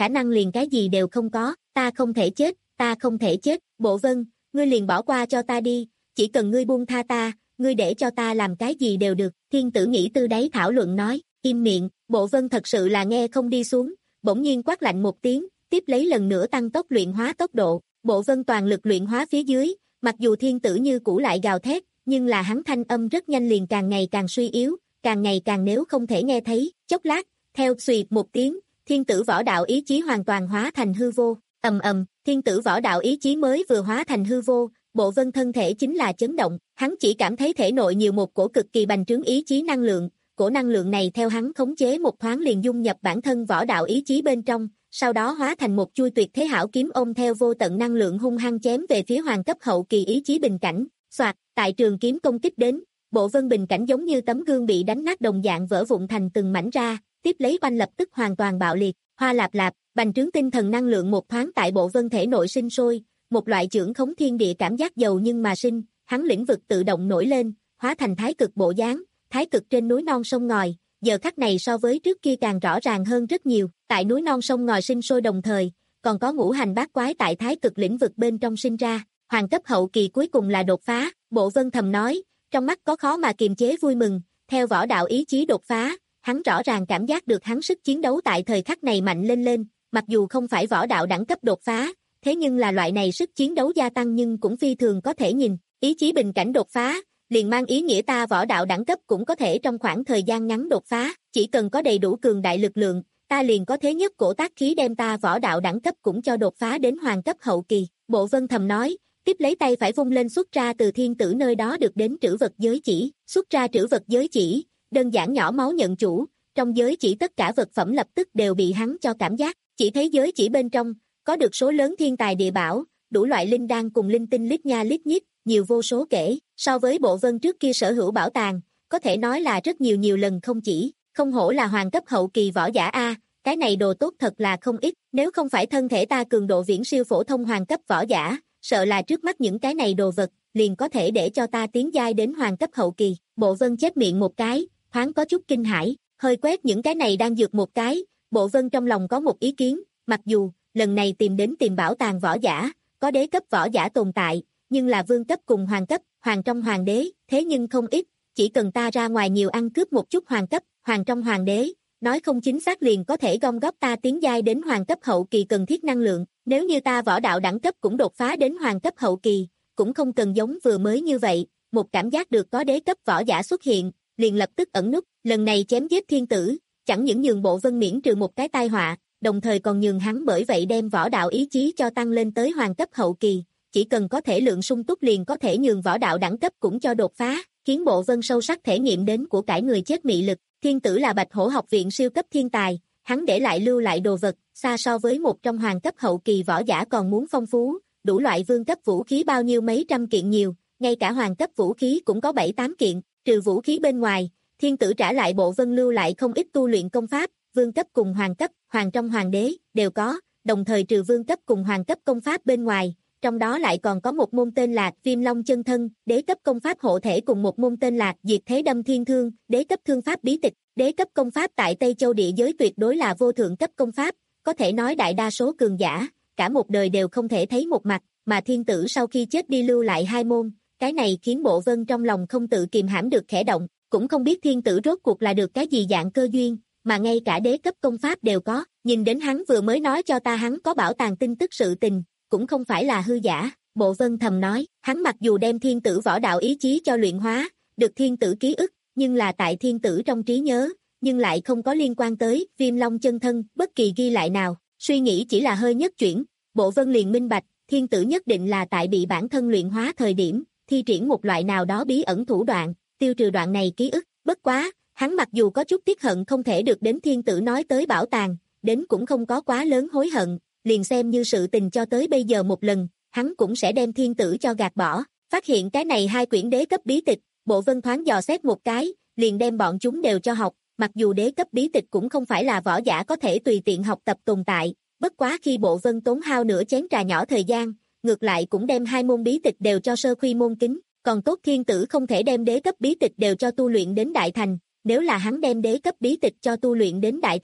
khả năng liền cái gì đều không có, ta không thể chết, ta không thể chết, Bộ Vân, ngươi liền bỏ qua cho ta đi, chỉ cần ngươi buông tha ta, ngươi để cho ta làm cái gì đều được, thiên tử nghĩ tư đáy thảo luận nói, im miệng, Bộ Vân thật sự là nghe không đi xuống, bỗng nhiên quát lạnh một tiếng, tiếp lấy lần nữa tăng tốc luyện hóa tốc độ, Bộ Vân toàn lực luyện hóa phía dưới, mặc dù thiên tử như cũ lại gào thét, nhưng là hắn thanh âm rất nhanh liền càng ngày càng suy yếu, càng ngày càng nếu không thể nghe thấy, chốc lát, theo xùy một tiếng, thiên tử võ đạo ý chí hoàn toàn hóa thành hư vô, ầm ầm, thiên tử võ đạo ý chí mới vừa hóa thành hư vô, Bộ Vân thân thể chính là chấn động, hắn chỉ cảm thấy thể nội nhiều một cổ cực kỳ bành trướng ý chí năng lượng, cổ năng lượng này theo hắn khống chế một thoáng liền dung nhập bản thân võ đạo ý chí bên trong, sau đó hóa thành một chuôi tuyệt thế hảo kiếm ôm theo vô tận năng lượng hung hăng chém về phía hoàng cấp hậu kỳ ý chí bình cảnh, xoạt, tại trường kiếm công kích đến, Bộ Vân bình cảnh giống như tấm gương bị đánh nát đồng dạng vỡ vụn thành từng mảnh ra, tiếp lấy oanh lập tức hoàn toàn bạo liệt, hoa lạp lạp, bành trướng tinh thần năng lượng một thoáng tại Bộ Vân thể nội sinh sôi, một loại chưởng khống thiên địa cảm giác giàu nhưng mà sinh, hắn lĩnh vực tự động nổi lên, hóa thành thái cực bộ dáng, thái cực trên núi non sông ngòi, giờ khắc này so với trước kia càng rõ ràng hơn rất nhiều, tại núi non sông ngòi sinh sôi đồng thời, còn có ngũ hành bát quái tại thái cực lĩnh vực bên trong sinh ra, hoàng cấp hậu kỳ cuối cùng là đột phá, Bộ Vân thầm nói, trong mắt có khó mà kiềm chế vui mừng, theo võ đạo ý chí đột phá, hắn rõ ràng cảm giác được hắn sức chiến đấu tại thời khắc này mạnh lên lên, mặc dù không phải võ đạo đẳng cấp đột phá, thế nhưng là loại này sức chiến đấu gia tăng nhưng cũng phi thường có thể nhìn, ý chí bình cảnh đột phá, liền mang ý nghĩa ta võ đạo đẳng cấp cũng có thể trong khoảng thời gian ngắn đột phá, chỉ cần có đầy đủ cường đại lực lượng, ta liền có thế nhất cổ tác khí đem ta võ đạo đẳng cấp cũng cho đột phá đến hoàng cấp hậu kỳ, Bộ Vân thầm nói, tiếp lấy tay phải vung lên xuất ra từ thiên tử nơi đó được đến trữ vật giới chỉ, xuất ra trữ vật giới chỉ, đơn giản nhỏ máu nhận chủ, trong giới chỉ tất cả vật phẩm lập tức đều bị hắn cho cảm giác, chỉ thấy giới chỉ bên trong, có được số lớn thiên tài địa bảo, đủ loại linh đan cùng linh tinh lít nha lít nhít, nhiều vô số kể, so với Bộ Vân trước kia sở hữu bảo tàng, có thể nói là rất nhiều nhiều lần không chỉ, không hổ là hoàng cấp hậu kỳ võ giả A, cái này đồ tốt thật là không ít, nếu không phải thân thể ta cường độ viễn siêu phổ thông hoàng cấp võ giả, sợ là trước mắt những cái này đồ vật, liền có thể để cho ta tiến giai đến hoàng cấp hậu kỳ, Bộ Vân chép miệng một cái, thoáng có chút kinh hãi, hơi quét những cái này đang dược một cái, Bộ Vân trong lòng có một ý kiến, mặc dù, lần này tìm đến tìm bảo tàng võ giả, có đế cấp võ giả tồn tại, nhưng là vương cấp cùng hoàng cấp, hoàng trong hoàng đế, thế nhưng không ít, chỉ cần ta ra ngoài nhiều ăn cướp một chút hoàng cấp, hoàng trong hoàng đế, nói không chính xác liền có thể gom góp ta tiến giai đến hoàng cấp hậu kỳ cần thiết năng lượng, nếu như ta võ đạo đẳng cấp cũng đột phá đến hoàng cấp hậu kỳ, cũng không cần giống vừa mới như vậy, một cảm giác được có đế cấp võ giả xuất hiện, liền lập tức ẩn nút, lần này chém giết thiên tử, chẳng những nhường Bộ Vân miễn trừ một cái tai họa, đồng thời còn nhường hắn bởi vậy đem võ đạo ý chí cho tăng lên tới hoàng cấp hậu kỳ, chỉ cần có thể lượng sung túc liền có thể nhường võ đạo đẳng cấp cũng cho đột phá, khiến Bộ Vân sâu sắc thể nghiệm đến của cải người chết mị lực, thiên tử là Bạch Hổ học viện siêu cấp thiên tài, hắn để lại lưu lại đồ vật, xa so với một trong hoàng cấp hậu kỳ võ giả còn muốn phong phú, đủ loại vương cấp vũ khí bao nhiêu mấy trăm kiện nhiều, ngay cả hoàng cấp vũ khí cũng có bảy tám kiện, trừ vũ khí bên ngoài, thiên tử trả lại Bộ Vân lưu lại không ít tu luyện công pháp, vương cấp cùng hoàng cấp, hoàng trong hoàng đế, đều có, đồng thời trừ vương cấp cùng hoàng cấp công pháp bên ngoài, trong đó lại còn có một môn tên là Viêm Long Chân Thân, đế cấp công pháp hộ thể cùng một môn tên là Diệt Thế Đâm Thiên Thương, đế cấp thương pháp bí tịch, đế cấp công pháp tại Tây Châu địa giới tuyệt đối là vô thượng cấp công pháp, có thể nói đại đa số cường giả, cả một đời đều không thể thấy một mặt, mà thiên tử sau khi chết đi lưu lại hai môn, cái này khiến Bộ Vân trong lòng không tự kìm hãm được khẽ động, cũng không biết thiên tử rốt cuộc là được cái gì dạng cơ duyên, mà ngay cả đế cấp công pháp đều có, nhìn đến hắn vừa mới nói cho ta hắn có bảo tàng tin tức sự tình, cũng không phải là hư giả, Bộ Vân thầm nói, hắn mặc dù đem thiên tử võ đạo ý chí cho luyện hóa, được thiên tử ký ức, nhưng là tại thiên tử trong trí nhớ, nhưng lại không có liên quan tới Viêm Long Chân Thân, bất kỳ ghi lại nào, suy nghĩ chỉ là hơi nhất chuyển, Bộ Vân liền minh bạch, thiên tử nhất định là tại bị bản thân luyện hóa thời điểm, thi triển một loại nào đó bí ẩn thủ đoạn, tiêu trừ đoạn này ký ức, bất quá, hắn mặc dù có chút tiếc hận không thể được đến thiên tử nói tới bảo tàng, đến cũng không có quá lớn hối hận, liền xem như sự tình cho tới bây giờ một lần, hắn cũng sẽ đem thiên tử cho gạt bỏ, phát hiện cái này hai quyển đế cấp bí tịch, Bộ Vân thoáng dò xét một cái, liền đem bọn chúng đều cho học, mặc dù đế cấp bí tịch cũng không phải là võ giả có thể tùy tiện học tập tồn tại, bất quá khi Bộ Vân tốn hao nửa chén trà nhỏ thời gian, ngược lại cũng đem hai môn bí tịch đều cho sơ khuy môn kính, còn tốt thiên tử không thể đem đế cấp bí tịch đều cho tu luyện đến đại thành, nếu là hắn đem đế cấp bí tịch cho tu luyện đến đại thành,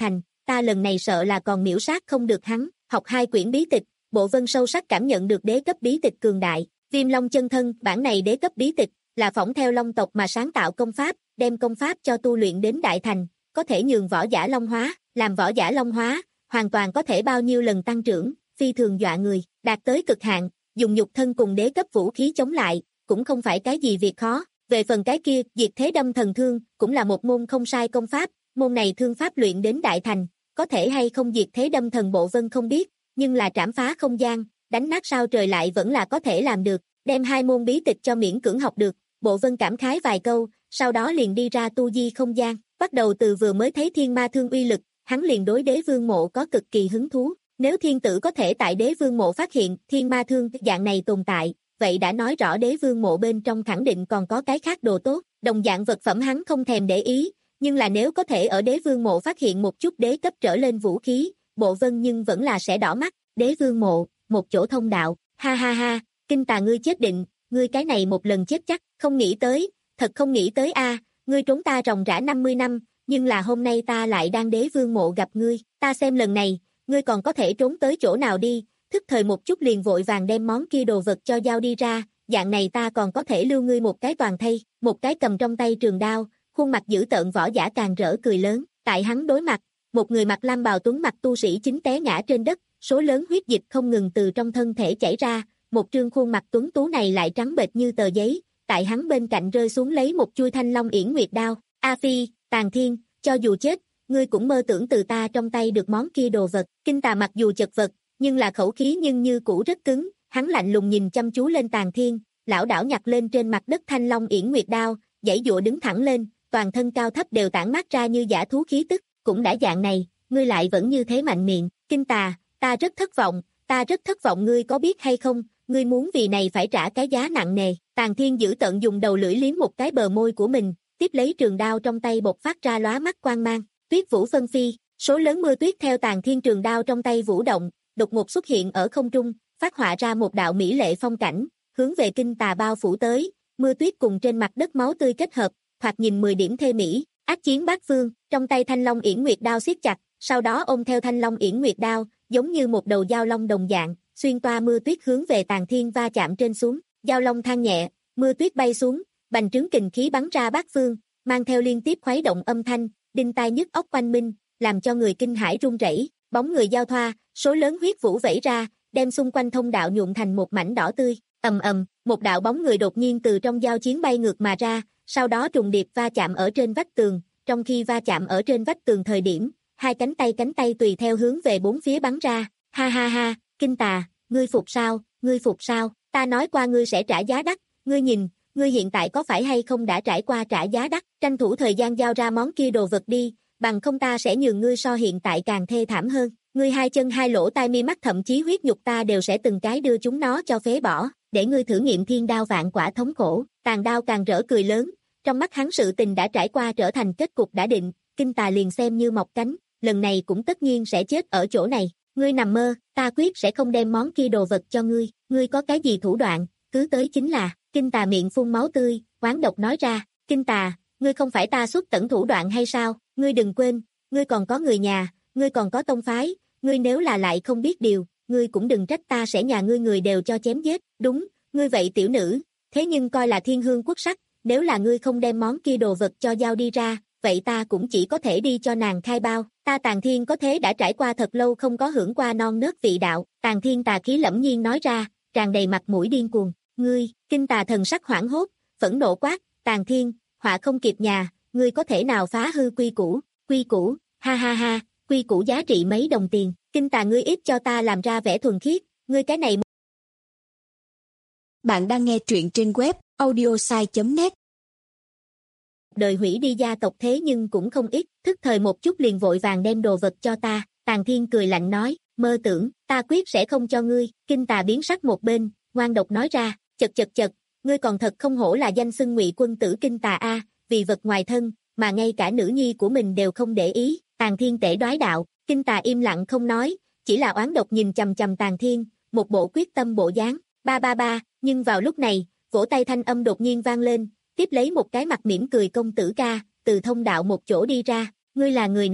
ta lần này sợ là còn miễu sát không được hắn. Học hai quyển bí tịch, Bộ Vân sâu sắc cảm nhận được đế cấp bí tịch cường đại. Viêm Long chân thân, bản này đế cấp bí tịch, là phỏng theo Long tộc mà sáng tạo công pháp, đem công pháp cho tu luyện đến đại thành, có thể nhường võ giả long hóa, làm võ giả long hóa, hoàn toàn có thể bao nhiêu lần tăng trưởng, phi thường dọa người, đạt tới cực hạn, dùng nhục thân cùng đế cấp vũ khí chống lại, cũng không phải cái gì việc khó. Về phần cái kia, diệt thế đâm thần thương, cũng là một môn không sai công pháp, môn này thương pháp luyện đến đại thành, có thể hay không diệt thế đâm thần Bộ Vân không biết, nhưng là trảm phá không gian, đánh nát sao trời lại vẫn là có thể làm được, đem hai môn bí tịch cho miễn cưỡng học được. Bộ Vân cảm khái vài câu, sau đó liền đi ra tu di không gian, bắt đầu từ vừa mới thấy thiên ma thương uy lực, hắn liền đối đế vương mộ có cực kỳ hứng thú. Nếu thiên tử có thể tại đế vương mộ phát hiện thiên ma thương dạng này tồn tại, vậy đã nói rõ đế vương mộ bên trong khẳng định còn có cái khác đồ tốt, đồng dạng vật phẩm hắn không thèm để ý, nhưng là nếu có thể ở đế vương mộ phát hiện một chút đế cấp trở lên vũ khí, Bộ Vân nhưng vẫn là sẽ đỏ mắt. Đế vương mộ, một chỗ thông đạo, ha ha ha, Kinh Tà ngươi chết định, ngươi cái này một lần chết chắc, không nghĩ tới, thật không nghĩ tới a, ngươi trốn ta ròng rã năm mươi năm, nhưng là hôm nay ta lại đang đế vương mộ gặp ngươi, ta xem lần này, ngươi còn có thể trốn tới chỗ nào đi, thức thời một chút liền vội vàng đem món kia đồ vật cho giao đi ra, dạng này ta còn có thể lưu ngươi một cái toàn thây, một cái cầm trong tay trường đao, khuôn mặt dữ tợn võ giả càng rỡ cười lớn, tại hắn đối mặt, một người mặc lam bào tuấn mặt tu sĩ chính té ngã trên đất, số lớn huyết dịch không ngừng từ trong thân thể chảy ra, một trương khuôn mặt tuấn tú này lại trắng bệch như tờ giấy, tại hắn bên cạnh rơi xuống lấy một chuôi thanh long yển nguyệt đao, A Phi, Tàn Thiên, cho dù chết, ngươi cũng mơ tưởng từ ta trong tay được món kia đồ vật. Kinh Tà mặc dù chật vật, nhưng là khẩu khí nhưng như cũ rất cứng, hắn lạnh lùng nhìn chăm chú lên Tàn Thiên, lão đảo nhặt lên trên mặt đất thanh long yển nguyệt đao, giãy giụa đứng thẳng lên, toàn thân cao thấp đều tản mát ra như dã thú khí tức, cũng đã dạng này, ngươi lại vẫn như thế mạnh miệng. Kinh Tà, ta rất thất vọng, ta rất thất vọng, ngươi có biết hay không, ngươi muốn vì này phải trả cái giá nặng nề. Tàn Thiên giữ tận dùng đầu lưỡi liếm một cái bờ môi của mình, tiếp lấy trường đao trong tay bộc phát ra lóa mắt quang mang, tuyết vũ phân phi, số lớn mưa tuyết theo Tàn Thiên trường đao trong tay vũ động, đột ngột xuất hiện ở không trung, phát họa ra một đạo mỹ lệ phong cảnh, hướng về Kinh Tà bao phủ tới, mưa tuyết cùng trên mặt đất máu tươi kết hợp, thoạt nhìn mười điểm thê mỹ. Ác chiến bát phương, trong tay thanh long yển nguyệt đao siết chặt, sau đó ôm theo thanh long yển nguyệt đao, giống như một đầu dao long đồng dạng, xuyên toa mưa tuyết hướng về Tàn Thiên va chạm trên xuống, dao long than nhẹ, mưa tuyết bay xuống, bành trướng kình khí bắn ra bát phương, mang theo liên tiếp khuấy động âm thanh, đinh tai nhức óc oanh minh, làm cho người kinh hãi run rẩy. Bóng người giao thoa, số lớn huyết vũ vẩy ra, đem xung quanh thông đạo nhuộm thành một mảnh đỏ tươi. Ầm ầm, một đạo bóng người đột nhiên từ trong giao chiến bay ngược mà ra, sau đó trùng điệp va chạm ở trên vách tường, trong khi va chạm ở trên vách tường thời điểm, hai cánh tay cánh tay tùy theo hướng về bốn phía bắn ra. Ha ha ha, Kinh Tà, ngươi phục sao, ngươi phục sao, ta nói qua ngươi sẽ trả giá đắt, ngươi nhìn, ngươi hiện tại có phải hay không đã trải qua trả giá đắt, tranh thủ thời gian giao ra món kia đồ vật đi, bằng không ta sẽ nhường ngươi so hiện tại càng thê thảm hơn, ngươi hai chân hai lỗ tai mi mắt thậm chí huyết nhục ta đều sẽ từng cái đưa chúng nó cho phế bỏ, để ngươi thử nghiệm thiên đao vạn quả thống khổ. Tàn Đao càng rỡ cười lớn, trong mắt hắn sự tình đã trải qua trở thành kết cục đã định, Kinh Tà liền xem như mọc cánh, lần này cũng tất nhiên sẽ chết ở chỗ này, ngươi nằm mơ, ta quyết sẽ không đem món kia đồ vật cho ngươi, ngươi có cái gì thủ đoạn, cứ tới chính là. Kinh Tà miệng phun máu tươi, oán độc nói ra, Kinh Tà, ngươi không phải ta xuất tẩn thủ đoạn hay sao, ngươi đừng quên, ngươi còn có người nhà, ngươi còn có tông phái, ngươi nếu là lại không biết điều, ngươi cũng đừng trách ta sẽ nhà ngươi người đều cho chém giết, đúng, ngươi vậy tiểu nữ, thế nhưng coi là thiên hương quốc sắc, nếu là ngươi không đem món kia đồ vật cho giao đi ra, vậy ta cũng chỉ có thể đi cho nàng khai bao, ta Tàn Thiên có thế đã trải qua thật lâu không có hưởng qua non nớt vị đạo. Tàn Thiên tà khí lẫm nhiên nói ra, tràn đầy mặt mũi điên cuồng, ngươi. Kinh Tà thần sắc hoảng hốt, phẫn nộ quát, Tàn Thiên, họa không kịp nhà, ngươi có thể nào phá hư quy củ, quy củ, ha ha ha, quy củ giá trị mấy đồng tiền, Kinh Tà ngươi ít cho ta làm ra vẻ thuần khiết, ngươi cái này. Bạn đang nghe truyện trên web audiosai chấm net. Đời hủy đi gia tộc thế nhưng cũng không ít, thức thời một chút liền vội vàng đem đồ vật cho ta. Tàn Thiên cười lạnh nói, mơ tưởng, ta quyết sẽ không cho ngươi. Kinh Tà biến sắc một bên, ngoan độc nói ra, chật chật chật, ngươi còn thật không hổ là danh xưng Ngụy quân tử Kinh Tà a, vì vật ngoài thân, mà ngay cả nữ nhi của mình đều không để ý. Tàn Thiên tể đoái đạo, Kinh Tà im lặng không nói, chỉ là oán độc nhìn chằm chằm Tàn Thiên, một bộ quyết tâm bộ dáng. Ba ba ba, nhưng vào lúc này, vỗ tay thanh âm đột nhiên vang lên, tiếp lấy một cái mặt mỉm cười công tử ca, từ thông đạo một chỗ đi ra, ngươi là người nào,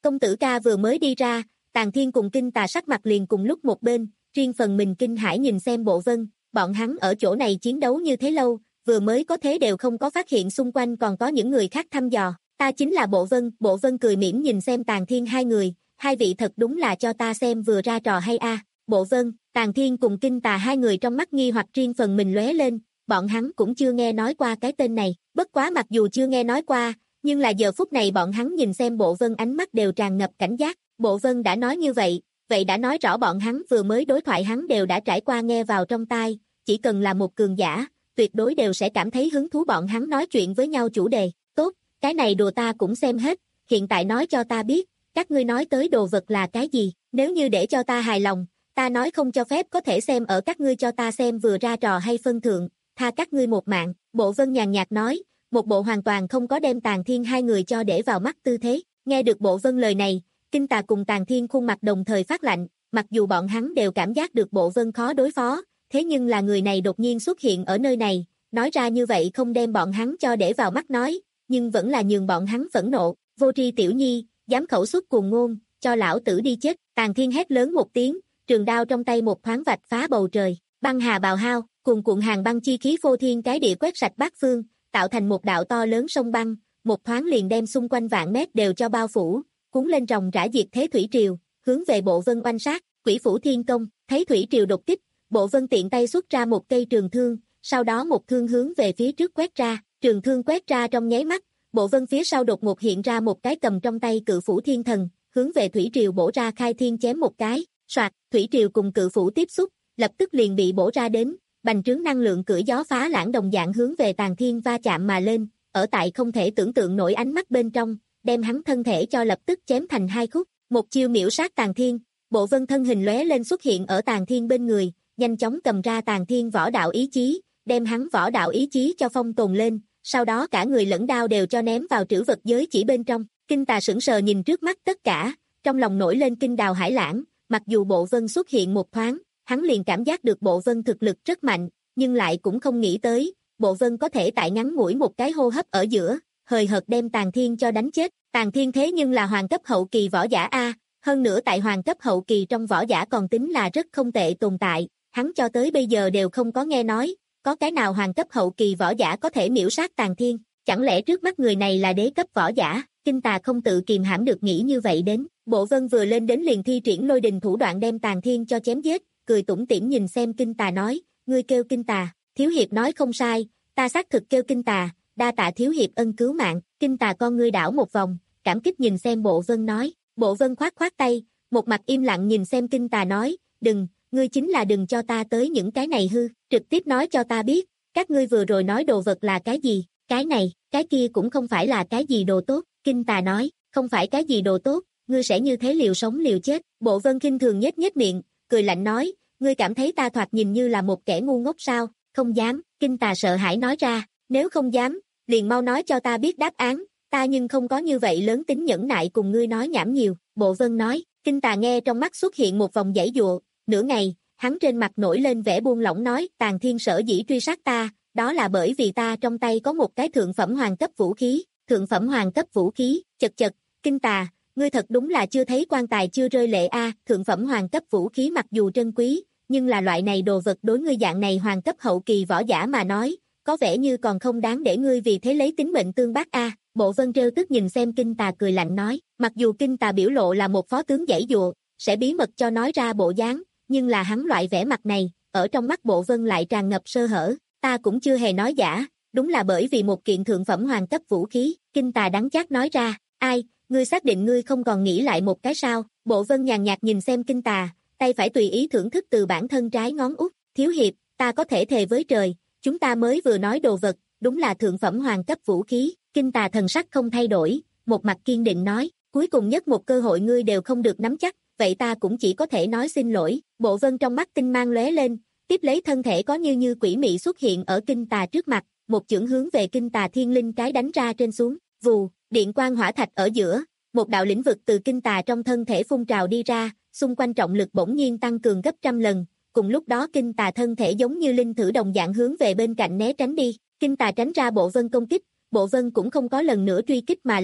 Công tử ca vừa mới đi ra, Tàng Thiên cùng Kinh Tà sắc mặt liền cùng lúc một bên, riêng phần mình kinh hãi nhìn xem Bộ Vân, bọn hắn ở chỗ này chiến đấu như thế lâu, vừa mới có thế đều không có phát hiện xung quanh còn có những người khác thăm dò. Ta chính là Bộ Vân, Bộ Vân cười mỉm nhìn xem Tàng Thiên hai người, hai vị thật đúng là cho ta xem vừa ra trò hay a. Bộ Vân, Tàng Thiên cùng Kinh Tà hai người trong mắt nghi hoặc riêng phần mình lóe lên, bọn hắn cũng chưa nghe nói qua cái tên này, bất quá mặc dù chưa nghe nói qua, nhưng là giờ phút này bọn hắn nhìn xem Bộ Vân ánh mắt đều tràn ngập cảnh giác. Bộ Vân đã nói như vậy, vậy đã nói rõ bọn hắn vừa mới đối thoại hắn đều đã trải qua nghe vào trong tai, chỉ cần là một cường giả, tuyệt đối đều sẽ cảm thấy hứng thú bọn hắn nói chuyện với nhau chủ đề. Tốt, cái này đùa ta cũng xem hết, hiện tại nói cho ta biết, các ngươi nói tới đồ vật là cái gì, nếu như để cho ta hài lòng, ta nói không cho phép có thể xem ở các ngươi cho ta xem vừa ra trò hay phân thượng, tha các ngươi một mạng. Bộ Vân nhàn nhạt nói, một bộ hoàn toàn không có đem Tàng Thiên hai người cho để vào mắt tư thế. Nghe được Bộ Vân lời này, Kinh Tà cùng Tàng Thiên khuôn mặt đồng thời phát lạnh, mặc dù bọn hắn đều cảm giác được Bộ Vân khó đối phó, thế nhưng là người này đột nhiên xuất hiện ở nơi này, nói ra như vậy không đem bọn hắn cho để vào mắt nói, nhưng vẫn là nhường bọn hắn phẫn nộ. Vô tri tiểu nhi, dám khẩu xuất cuồng ngôn, cho lão tử đi chết. Tàng Thiên hét lớn một tiếng, trường đao trong tay một thoáng vạch phá bầu trời, băng hà bào hao, cuồn cuộn hàng băng chi khí phô thiên cái địa quét sạch bát phương, tạo thành một đạo to lớn sông băng, một thoáng liền đem xung quanh vạn mét đều cho bao phủ, cuốn lên ròng rã diệt thế thủy triều, hướng về Bộ Vân oanh sát. Quỷ Phủ Thiên Công, thấy thủy triều đột kích, Bộ Vân tiện tay xuất ra một cây trường thương, sau đó một thương hướng về phía trước quét ra, trường thương quét ra trong nháy mắt, Bộ Vân phía sau đột ngột hiện ra một cái cầm trong tay Cự Phủ Thiên Thần, hướng về thủy triều bổ ra khai thiên chém một cái, soạt, thủy triều cùng cự phủ tiếp xúc, lập tức liền bị bổ ra đến, bành trướng năng lượng cưỡi gió phá lãng đồng dạng hướng về Tàng Thiên va chạm mà lên, ở tại không thể tưởng tượng nổi ánh mắt bên trong, đem hắn thân thể cho lập tức chém thành hai khúc, một chiêu miểu sát Tàng Thiên. Bộ Vân thân hình lóe lên xuất hiện ở Tàng Thiên bên người, nhanh chóng cầm ra Tàng Thiên võ đạo ý chí, đem hắn võ đạo ý chí cho phong tồn lên, sau đó cả người lẫn đao đều cho ném vào trữ vật giới chỉ bên trong. Kinh Tà sững sờ nhìn trước mắt tất cả, trong lòng nổi lên kinh đào hải lãng, mặc dù Bộ Vân xuất hiện một thoáng, hắn liền cảm giác được Bộ Vân thực lực rất mạnh, nhưng lại cũng không nghĩ tới, Bộ Vân có thể tại ngắn ngủi một cái hô hấp ở giữa, hời hợt đem Tàng Thiên cho đánh chết. Tàng Thiên thế nhưng là hoàng cấp hậu kỳ võ giả A, hơn nữa tại hoàng cấp hậu kỳ trong võ giả còn tính là rất không tệ tồn tại, hắn cho tới bây giờ đều không có nghe nói, có cái nào hoàng cấp hậu kỳ võ giả có thể miểu sát Tàng Thiên, chẳng lẽ trước mắt người này là đế cấp võ giả. Kinh Tà không tự kìm hãm được nghĩ như vậy đến, Bộ Vân vừa lên đến liền thi triển lôi đình thủ đoạn đem Tàng Thiên cho chém giết, cười tủm tỉm nhìn xem Kinh Tà nói, ngươi kêu Kinh Tà, thiếu hiệp nói không sai, ta xác thực kêu Kinh Tà, đa tạ thiếu hiệp ân cứu mạng. Kinh Tà con ngươi đảo một vòng, cảm kích nhìn xem Bộ Vân nói, Bộ Vân khoát khoát tay, một mặt im lặng nhìn xem Kinh Tà nói, đừng, ngươi chính là đừng cho ta tới những cái này hư, trực tiếp nói cho ta biết, các ngươi vừa rồi nói đồ vật là cái gì, cái này, cái kia cũng không phải là cái gì đồ tốt. Kinh Tà nói, không phải cái gì đồ tốt, ngươi sẽ như thế liều sống liều chết. Bộ Vân khinh thường nhếch nhếch miệng, cười lạnh nói, ngươi cảm thấy ta thoạt nhìn như là một kẻ ngu ngốc sao, không dám. Kinh Tà sợ hãi nói ra, nếu không dám, liền mau nói cho ta biết đáp án, ta nhưng không có như vậy lớn tính nhẫn nại cùng ngươi nói nhảm nhiều. Bộ Vân nói, Kinh Tà nghe trong mắt xuất hiện một vòng giãy giụa, nửa ngày, hắn trên mặt nổi lên vẻ buông lỏng nói, Tàng Thiên sở dĩ truy sát ta, đó là bởi vì ta trong tay có một cái thượng phẩm hoàng cấp vũ khí. Thượng phẩm hoàng cấp vũ khí, chật chật, Kinh Tà, ngươi thật đúng là chưa thấy quan tài chưa rơi lệ a, thượng phẩm hoàng cấp vũ khí mặc dù trân quý, nhưng là loại này đồ vật đối ngươi dạng này hoàng cấp hậu kỳ võ giả mà nói, có vẻ như còn không đáng để ngươi vì thế lấy tính mệnh tương bác a. Bộ Vân trêu tức nhìn xem Kinh Tà cười lạnh nói, mặc dù Kinh Tà biểu lộ là một phó tướng giãy giụa, sẽ bí mật cho nói ra bộ dáng, nhưng là hắn loại vẻ mặt này, ở trong mắt Bộ Vân lại tràn ngập sơ hở, ta cũng chưa hề nói giả. Đúng là bởi vì một kiện thượng phẩm hoàng cấp vũ khí. Kinh Tà đắng chát nói ra, ai, ngươi xác định ngươi không còn nghĩ lại một cái sao? Bộ Vân nhàn nhạt nhìn xem Kinh Tà, tay phải tùy ý thưởng thức từ bản thân trái ngón út, thiếu hiệp, ta có thể thề với trời, chúng ta mới vừa nói đồ vật, đúng là thượng phẩm hoàng cấp vũ khí. Kinh Tà thần sắc không thay đổi, một mặt kiên định nói, cuối cùng nhất một cơ hội ngươi đều không được nắm chắc, vậy ta cũng chỉ có thể nói xin lỗi. Bộ Vân trong mắt tinh mang lóe lên, tiếp lấy thân thể có như như quỷ mị xuất hiện ở Kinh Tà trước mặt, một chưởng hướng về Kinh Tà thiên linh cái đánh ra trên xuống, vù, điện quang hỏa thạch ở giữa, một đạo lĩnh vực từ Kinh Tà trong thân thể phun trào đi ra, xung quanh trọng lực bỗng nhiên tăng cường gấp trăm lần, cùng lúc đó Kinh Tà thân thể giống như linh thử đồng dạng hướng về bên cạnh né tránh đi. Kinh Tà tránh ra Bộ Vân công kích, Bộ Vân cũng không có lần nữa truy kích mà lên,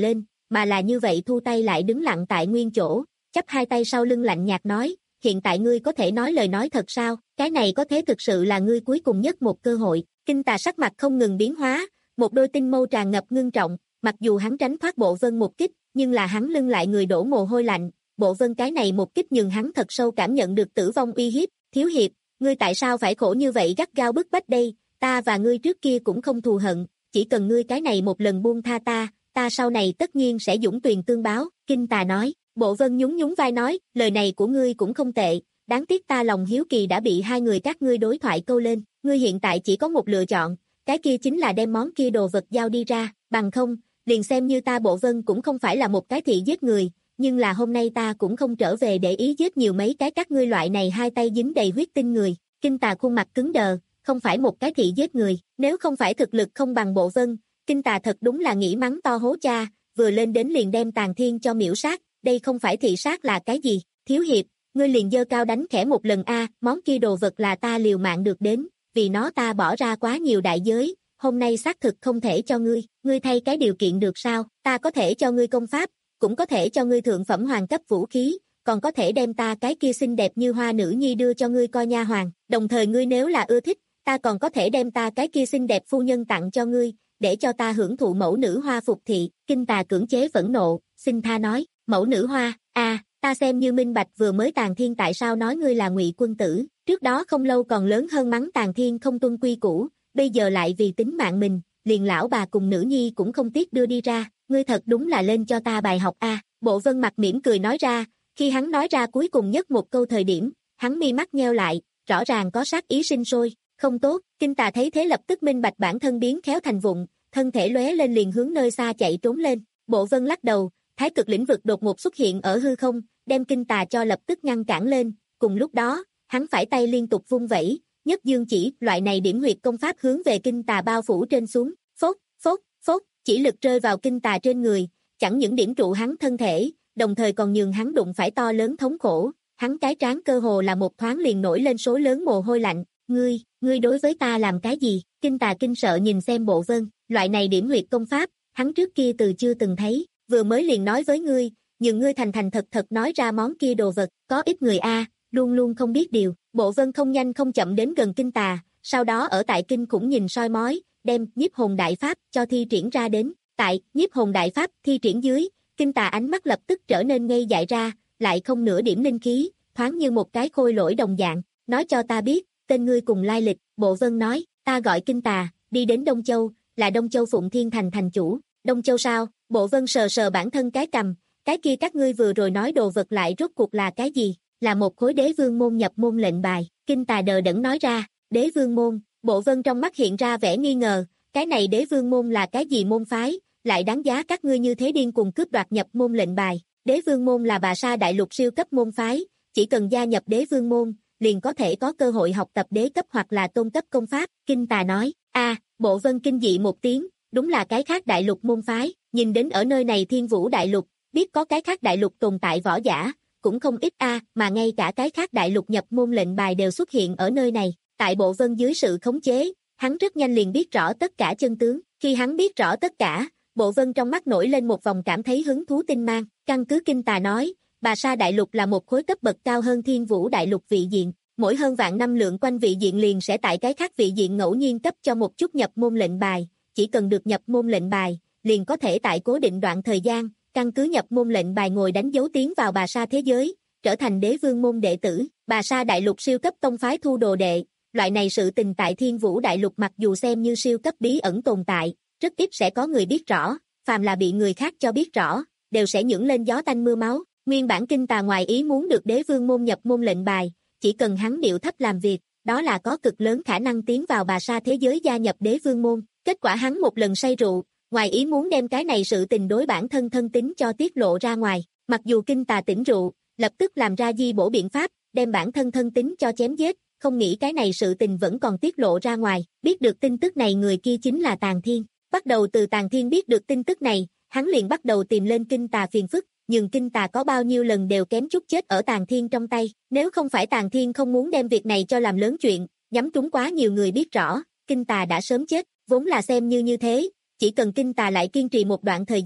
mà là như vậy thu tay lại đứng lặng tại nguyên chỗ, chắp hai tay sau lưng lạnh nhạt nói, hiện tại ngươi có thể nói lời nói thật sao, cái này có thể thực sự là ngươi cuối cùng nhất một cơ hội. Kinh Tà sắc mặt không ngừng biến hóa, một đôi tinh mâu tràn ngập ngưng trọng, mặc dù hắn tránh thoát Bộ Vân một kích, nhưng là hắn lưng lại người đổ mồ hôi lạnh, Bộ Vân cái này một kích nhường hắn thật sâu cảm nhận được tử vong uy hiếp. Thiếu hiệp, ngươi tại sao phải khổ như vậy gắt gao bức bách đây, ta và ngươi trước kia cũng không thù hận, chỉ cần ngươi cái này một lần buông tha ta, ta sau này tất nhiên sẽ dũng tuyền tương báo. Kinh Tà nói. Bộ Vân nhún nhún vai nói, lời này của ngươi cũng không tệ, đáng tiếc ta lòng hiếu kỳ đã bị hai người các ngươi đối thoại câu lên, ngươi hiện tại chỉ có một lựa chọn, cái kia chính là đem món kia đồ vật giao đi ra, bằng không, liền xem như ta Bộ Vân cũng không phải là một cái thị giết người, nhưng là hôm nay ta cũng không trở về để ý giết nhiều mấy cái các ngươi loại này hai tay dính đầy huyết tinh người. Kinh Tà khuôn mặt cứng đờ, không phải một cái thị giết người, nếu không phải thực lực không bằng Bộ Vân, Kinh Tà thật đúng là nghĩ mắng to hố cha, vừa lên đến liền đem Tàn Thiên cho miễu sát, đây không phải thị sát là cái gì, thiếu hiệp, ngươi liền giơ cao đánh khẽ một lần a, món kia đồ vật là ta liều mạng được đến, vì nó ta bỏ ra quá nhiều đại giới, hôm nay xác thực không thể cho ngươi, ngươi thay cái điều kiện được sao, ta có thể cho ngươi công pháp, cũng có thể cho ngươi thượng phẩm hoàng cấp vũ khí, còn có thể đem ta cái kia xinh đẹp như hoa nữ nhi đưa cho ngươi coi nha hoàn, đồng thời ngươi nếu là ưa thích, ta còn có thể đem ta cái kia xinh đẹp phu nhân tặng cho ngươi, để cho ta hưởng thụ mẫu nữ hoa phục thị. Kinh Tà cưỡng chế phẫn nộ, xin tha nói, mẫu nữ hoa, a, à, ta xem như minh bạch vừa mới Tàn Thiên tại sao nói ngươi là Ngụy quân tử, trước đó không lâu còn lớn hơn mắng Tàn Thiên không tuân quy củ, bây giờ lại vì tính mạng mình, liền lão bà cùng nữ nhi cũng không tiếc đưa đi ra, ngươi thật đúng là lên cho ta bài học a. À. Bộ Vân mặt mỉm cười nói ra, khi hắn nói ra cuối cùng nhất một câu thời điểm, hắn mi mắt nheo lại, rõ ràng có sát ý sinh sôi, không tốt. Kinh Tà thấy thế lập tức minh bạch bản thân biến khéo thành vụng, thân thể lóe lên liền hướng nơi xa chạy trốn lên. Bộ Vân lắc đầu, thái cực lĩnh vực đột ngột xuất hiện ở hư không, đem Kinh Tà cho lập tức ngăn cản lên, cùng lúc đó, hắn phải tay liên tục vung vẩy, nhất dương chỉ, loại này điểm huyệt công pháp hướng về Kinh Tà bao phủ trên xuống, phốt, phốt, phốt, chỉ lực rơi vào Kinh Tà trên người, chẳng những điểm trụ hắn thân thể, đồng thời còn nhường hắn đụng phải to lớn thống khổ, hắn cái trán cơ hồ là một thoáng liền nổi lên số lớn mồ hôi lạnh, ngươi, ngươi đối với ta làm cái gì? Kinh Tà kinh sợ nhìn xem Bộ Vân, loại này điểm huyệt công pháp, hắn trước kia từ chưa từng thấy, vừa mới liền nói với ngươi, nhưng ngươi thành thành thật thật nói ra món kia đồ vật, có ít người a, luôn luôn không biết điều. Bộ Vân không nhanh không chậm đến gần Kinh Tà, sau đó ở tại kinh khủng nhìn soi mói, đem nhiếp hồn đại pháp cho thi triển ra đến, tại nhiếp hồn đại pháp thi triển dưới, Kinh Tà ánh mắt lập tức trở nên ngây dại ra, lại không nửa điểm linh khí, thoáng như một cái khôi lỗi đồng dạng, nói cho ta biết, tên ngươi cùng lai lịch. Bộ Vân nói, ta gọi Kinh Tà, đi đến Đông Châu, là Đông Châu Phụng Thiên Thành thành chủ. Đông Châu sao? Bộ Vân sờ sờ bản thân cái cầm, cái kia các ngươi vừa rồi nói đồ vật lại rốt cuộc là cái gì? Là một khối đế vương môn nhập môn lệnh bài. Kinh Tà đờ đẫn nói ra, đế vương môn. Bộ Vân trong mắt hiện ra vẻ nghi ngờ, cái này đế vương môn là cái gì môn phái, lại đáng giá các ngươi như thế điên cuồng cướp đoạt nhập môn lệnh bài. Đế vương môn là Bà Sa đại lục siêu cấp môn phái, chỉ cần gia nhập đế vương môn, liền có thể có cơ hội học tập đế cấp hoặc là tôn cấp công pháp. Kinh Tà nói, a, à, Bộ Vân kinh dị một tiếng, đúng là cái khác đại lục môn phái, nhìn đến ở nơi này Thiên Vũ đại lục, biết có cái khác đại lục tồn tại võ giả, cũng không ít a, à, mà ngay cả cái khác đại lục nhập môn lệnh bài đều xuất hiện ở nơi này. Tại Bộ Vân dưới sự khống chế, hắn rất nhanh liền biết rõ tất cả chân tướng, khi hắn biết rõ tất cả, Bộ Vân trong mắt nổi lên một vòng cảm thấy hứng thú tinh mang, căn cứ Kinh Tà nói, Bà Sa đại lục là một khối cấp bậc cao hơn Thiên Vũ đại lục vị diện, mỗi hơn vạn năm lượng quanh vị diện liền sẽ tại cái khác vị diện ngẫu nhiên cấp cho một chút nhập môn lệnh bài, chỉ cần được nhập môn lệnh bài, liền có thể tại cố định đoạn thời gian, căn cứ nhập môn lệnh bài ngồi đánh dấu tiến vào Bà Sa thế giới, trở thành đế vương môn đệ tử. Bà Sa đại lục siêu cấp tông phái thu đồ đệ, loại này sự tình tại Thiên Vũ đại lục mặc dù xem như siêu cấp bí ẩn tồn tại, rất ít sẽ có người biết rõ, phàm là bị người khác cho biết rõ, đều sẽ nhưỡng lên gió tanh mưa máu. Nguyên bản Kinh Tà ngoài ý muốn được đế vương môn nhập môn lệnh bài, chỉ cần hắn điệu thấp làm việc, đó là có cực lớn khả năng tiến vào Bà Sa thế giới gia nhập đế vương môn. Kết quả hắn một lần say rượu, ngoài ý muốn đem cái này sự tình đối bản thân thân tính cho tiết lộ ra ngoài. Mặc dù Kinh Tà tỉnh rượu, lập tức làm ra di bổ biện pháp, đem bản thân thân tính cho chém giết, không nghĩ cái này sự tình vẫn còn tiết lộ ra ngoài. Biết được tin tức này người kia chính là Tàn Thiên. Bắt đầu từ Tàn Thiên biết được tin tức này, hắn liền bắt đầu tìm lên Kinh Tà phiền phức, nhưng Kinh Tà có bao nhiêu lần đều kém chút chết ở Tàn Thiên trong tay. Nếu không phải Tàn Thiên không muốn đem việc này cho làm lớn chuyện, nhắm trúng quá nhiều người biết rõ, Kinh Tà đã sớm chết. Vốn là xem như như thế, chỉ cần Kinh Tà lại kiên trì một đoạn thời gian,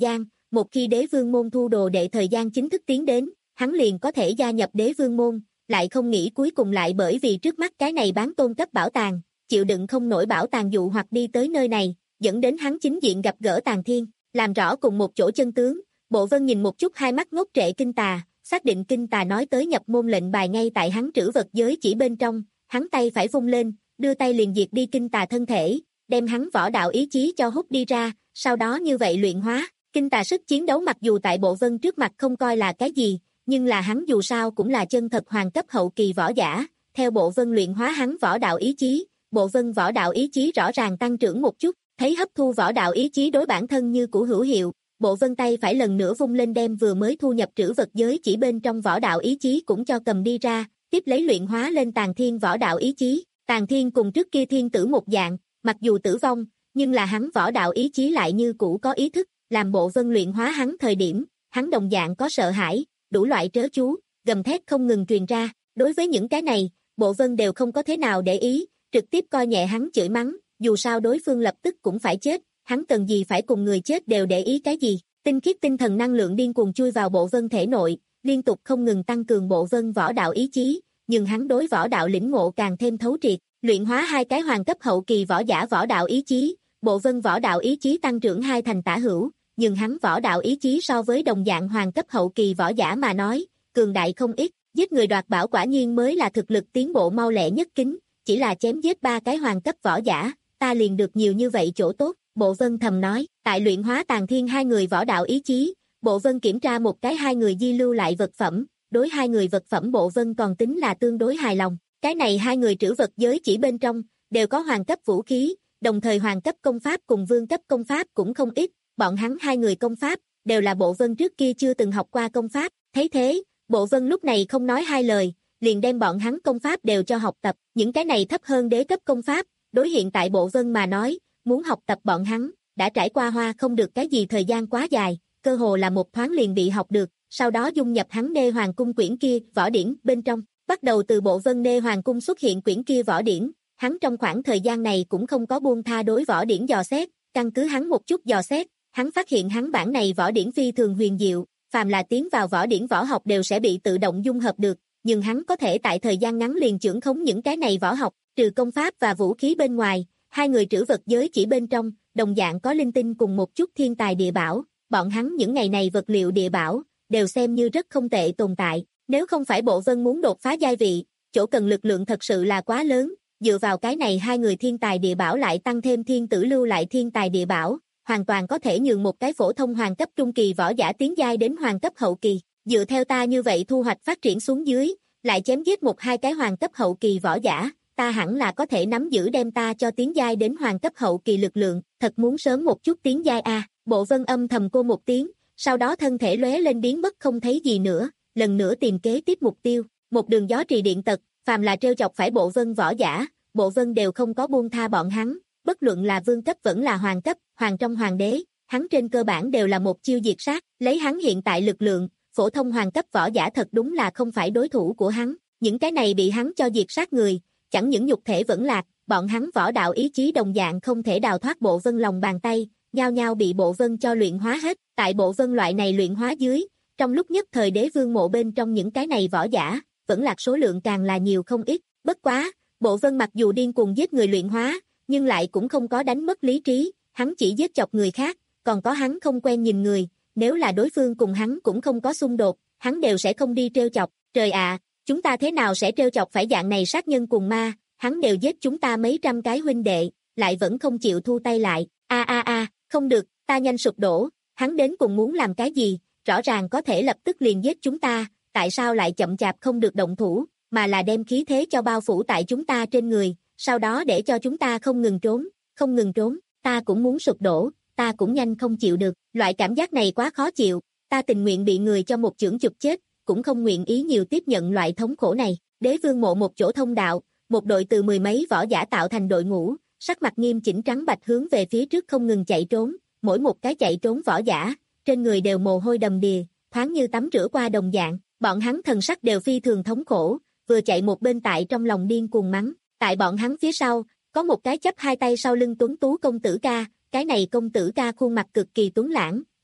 một khi đế vương môn thu đồ đệ thời gian chính thức tiến đến, hắn liền có thể gia nhập đế vương môn, lại không nghĩ cuối cùng lại bởi vì trước mắt cái này bán tôn cấp bảo tàng, chịu đựng không nổi bảo tàng dụ hoặc đi tới nơi này, dẫn đến hắn chính diện gặp gỡ Tàng Thiên, làm rõ cùng một chỗ chân tướng. Bộ Vân nhìn một chút hai mắt ngốc trệ Kinh Tà, xác định Kinh Tà nói tới nhập môn lệnh bài ngay tại hắn trữ vật giới chỉ bên trong, hắn tay phải vung lên, đưa tay liền diệt đi Kinh Tà thân thể, đem hắn võ đạo ý chí cho hút đi ra, sau đó như vậy luyện hóa. Kinh Tà sức chiến đấu mặc dù tại Bộ Vân trước mặt không coi là cái gì, nhưng là hắn dù sao cũng là chân thật hoàng cấp hậu kỳ võ giả, theo Bộ Vân luyện hóa hắn võ đạo ý chí, Bộ Vân võ đạo ý chí rõ ràng tăng trưởng một chút, thấy hấp thu võ đạo ý chí đối bản thân như cũ hữu hiệu, Bộ Vân tay phải lần nữa vung lên đem vừa mới thu nhập trữ vật giới chỉ bên trong võ đạo ý chí cũng cho cầm đi ra, tiếp lấy luyện hóa lên Tàng Thiên võ đạo ý chí. Tàng Thiên cùng trước kia thiên tử một dạng, mặc dù tử vong, nhưng là hắn võ đạo ý chí lại như cũ có ý thức, làm Bộ Vân luyện hóa hắn thời điểm, hắn đồng dạng có sợ hãi, đủ loại trớ chú, gầm thét không ngừng truyền ra. Đối với những cái này, Bộ Vân đều không có thế nào để ý, trực tiếp coi nhẹ hắn chửi mắng, dù sao đối phương lập tức cũng phải chết, hắn cần gì phải cùng người chết đều để ý cái gì. Tinh khiết tinh thần năng lượng điên cuồng chui vào Bộ Vân thể nội, liên tục không ngừng tăng cường Bộ Vân võ đạo ý chí, nhưng hắn đối võ đạo lĩnh ngộ càng thêm thấu triệt, luyện hóa hai cái hoàng cấp hậu kỳ võ giả võ đạo ý chí, Bộ Vân võ đạo ý chí tăng trưởng hai thành tả hữu, nhưng hắn võ đạo ý chí so với đồng dạng hoàng cấp hậu kỳ võ giả mà nói, cường đại không ít, giết người đoạt bảo quả nhiên mới là thực lực tiến bộ mau lẹ nhất kính, chỉ là chém giết ba cái hoàng cấp võ giả, ta liền được nhiều như vậy chỗ tốt, Bộ Vân thầm nói. Tại luyện hóa Tàng Thiên hai người võ đạo ý chí, Bộ Vân kiểm tra một cái hai người di lưu lại vật phẩm, đối hai người vật phẩm Bộ Vân còn tính là tương đối hài lòng, cái này hai người trữ vật giới chỉ bên trong, đều có hoàng cấp vũ khí, đồng thời hoàng cấp công pháp cùng vương cấp công pháp cũng không ít, bọn hắn hai người công pháp, đều là Bộ Vân trước kia chưa từng học qua công pháp, thấy thế, Bộ Vân lúc này không nói hai lời, liền đem bọn hắn công pháp đều cho học tập, những cái này thấp hơn đế cấp công pháp, đối hiện tại Bộ Vân mà nói, muốn học tập bọn hắn, đã trải qua hoa không được cái gì thời gian quá dài, cơ hồ là một thoáng liền bị học được, sau đó dung nhập hắn Nê Hoàng cung quyển kia võ điển bên trong, bắt đầu từ Bộ Vân Nê Hoàng cung xuất hiện quyển kia võ điển, hắn trong khoảng thời gian này cũng không có buông tha đối võ điển dò xét, căn cứ hắn một chút dò xét, hắn phát hiện hắn bản này võ điển phi thường huyền diệu, phàm là tiến vào võ điển võ học đều sẽ bị tự động dung hợp được, nhưng hắn có thể tại thời gian ngắn liền trưởng khống những cái này võ học, trừ công pháp và vũ khí bên ngoài, hai người trữ vật giới chỉ bên trong, đồng dạng có linh tinh cùng một chút thiên tài địa bảo, bọn hắn những ngày này vật liệu địa bảo, đều xem như rất không tệ tồn tại, nếu không phải Bộ Vân muốn đột phá giai vị, chỗ cần lực lượng thật sự là quá lớn, dựa vào cái này hai người thiên tài địa bảo lại tăng thêm thiên tử lưu lại thiên tài địa bảo, hoàn toàn có thể nhường một cái phổ thông hoàng cấp trung kỳ võ giả tiến giai đến hoàng cấp hậu kỳ, dựa theo ta như vậy thu hoạch phát triển xuống dưới, lại chém giết một hai cái hoàng cấp hậu kỳ võ giả, ta hẳn là có thể nắm giữ đem ta cho tiến giai đến hoàng cấp hậu kỳ lực lượng, thật muốn sớm một chút tiến giai a. Bộ Vân âm thầm cô một tiếng, sau đó thân thể lóe lên biến mất không thấy gì nữa, lần nữa tìm kế tiếp mục tiêu, một đường gió trì điện tật, phàm là trêu chọc phải Bộ Vân võ giả, Bộ Vân đều không có buông tha bọn hắn, bất luận là vương cấp vẫn là hoàng cấp, hoàng trong hoàng đế, hắn trên cơ bản đều là một chiêu diệt sát, lấy hắn hiện tại lực lượng, phổ thông hoàng cấp võ giả thật đúng là không phải đối thủ của hắn, những cái này bị hắn cho diệt sát người, chẳng những nhục thể vẫn lạc, bọn hắn võ đạo ý chí đồng dạng không thể đào thoát Bộ Vân lòng bàn tay, nhao nhao bị Bộ Vân cho luyện hóa hết, tại Bộ Vân loại này luyện hóa dưới, trong lúc nhất thời đế vương mộ bên trong những cái này võ giả, vẫn lạc số lượng càng là nhiều không ít, bất quá, Bộ Vân mặc dù điên cuồng giết người luyện hóa, nhưng lại cũng không có đánh mất lý trí, hắn chỉ giết chọc người khác, còn có hắn không quen nhìn người, nếu là đối phương cùng hắn cũng không có xung đột, hắn đều sẽ không đi trêu chọc, trời ạ, chúng ta thế nào sẽ trêu chọc phải dạng này sát nhân cùng ma, hắn đều giết chúng ta mấy trăm cái huynh đệ, lại vẫn không chịu thu tay lại, a a a, không được, ta nhanh sụp đổ, hắn đến cùng muốn làm cái gì, rõ ràng có thể lập tức liền giết chúng ta, tại sao lại chậm chạp không được động thủ, mà là đem khí thế cho bao phủ tại chúng ta trên người, sau đó để cho chúng ta không ngừng trốn, không ngừng trốn, ta cũng muốn sụp đổ, ta cũng nhanh không chịu được, loại cảm giác này quá khó chịu, ta tình nguyện bị người cho một chưởng chụp chết, cũng không nguyện ý nhiều tiếp nhận loại thống khổ này. Đế vương mộ một chỗ thông đạo, một đội từ mười mấy võ giả tạo thành đội ngũ, sắc mặt nghiêm chỉnh trắng bạch hướng về phía trước không ngừng chạy trốn, mỗi một cái chạy trốn võ giả, trên người đều mồ hôi đầm đìa, thoáng như tắm rửa qua đồng dạng, bọn hắn thần sắc đều phi thường thống khổ, vừa chạy một bên tại trong lòng điên cuồng mắng, tại bọn hắn phía sau, có một cái chắp hai tay sau lưng tuấn tú công tử ca, cái này công tử ca khuôn mặt cực kỳ tuấn lãng,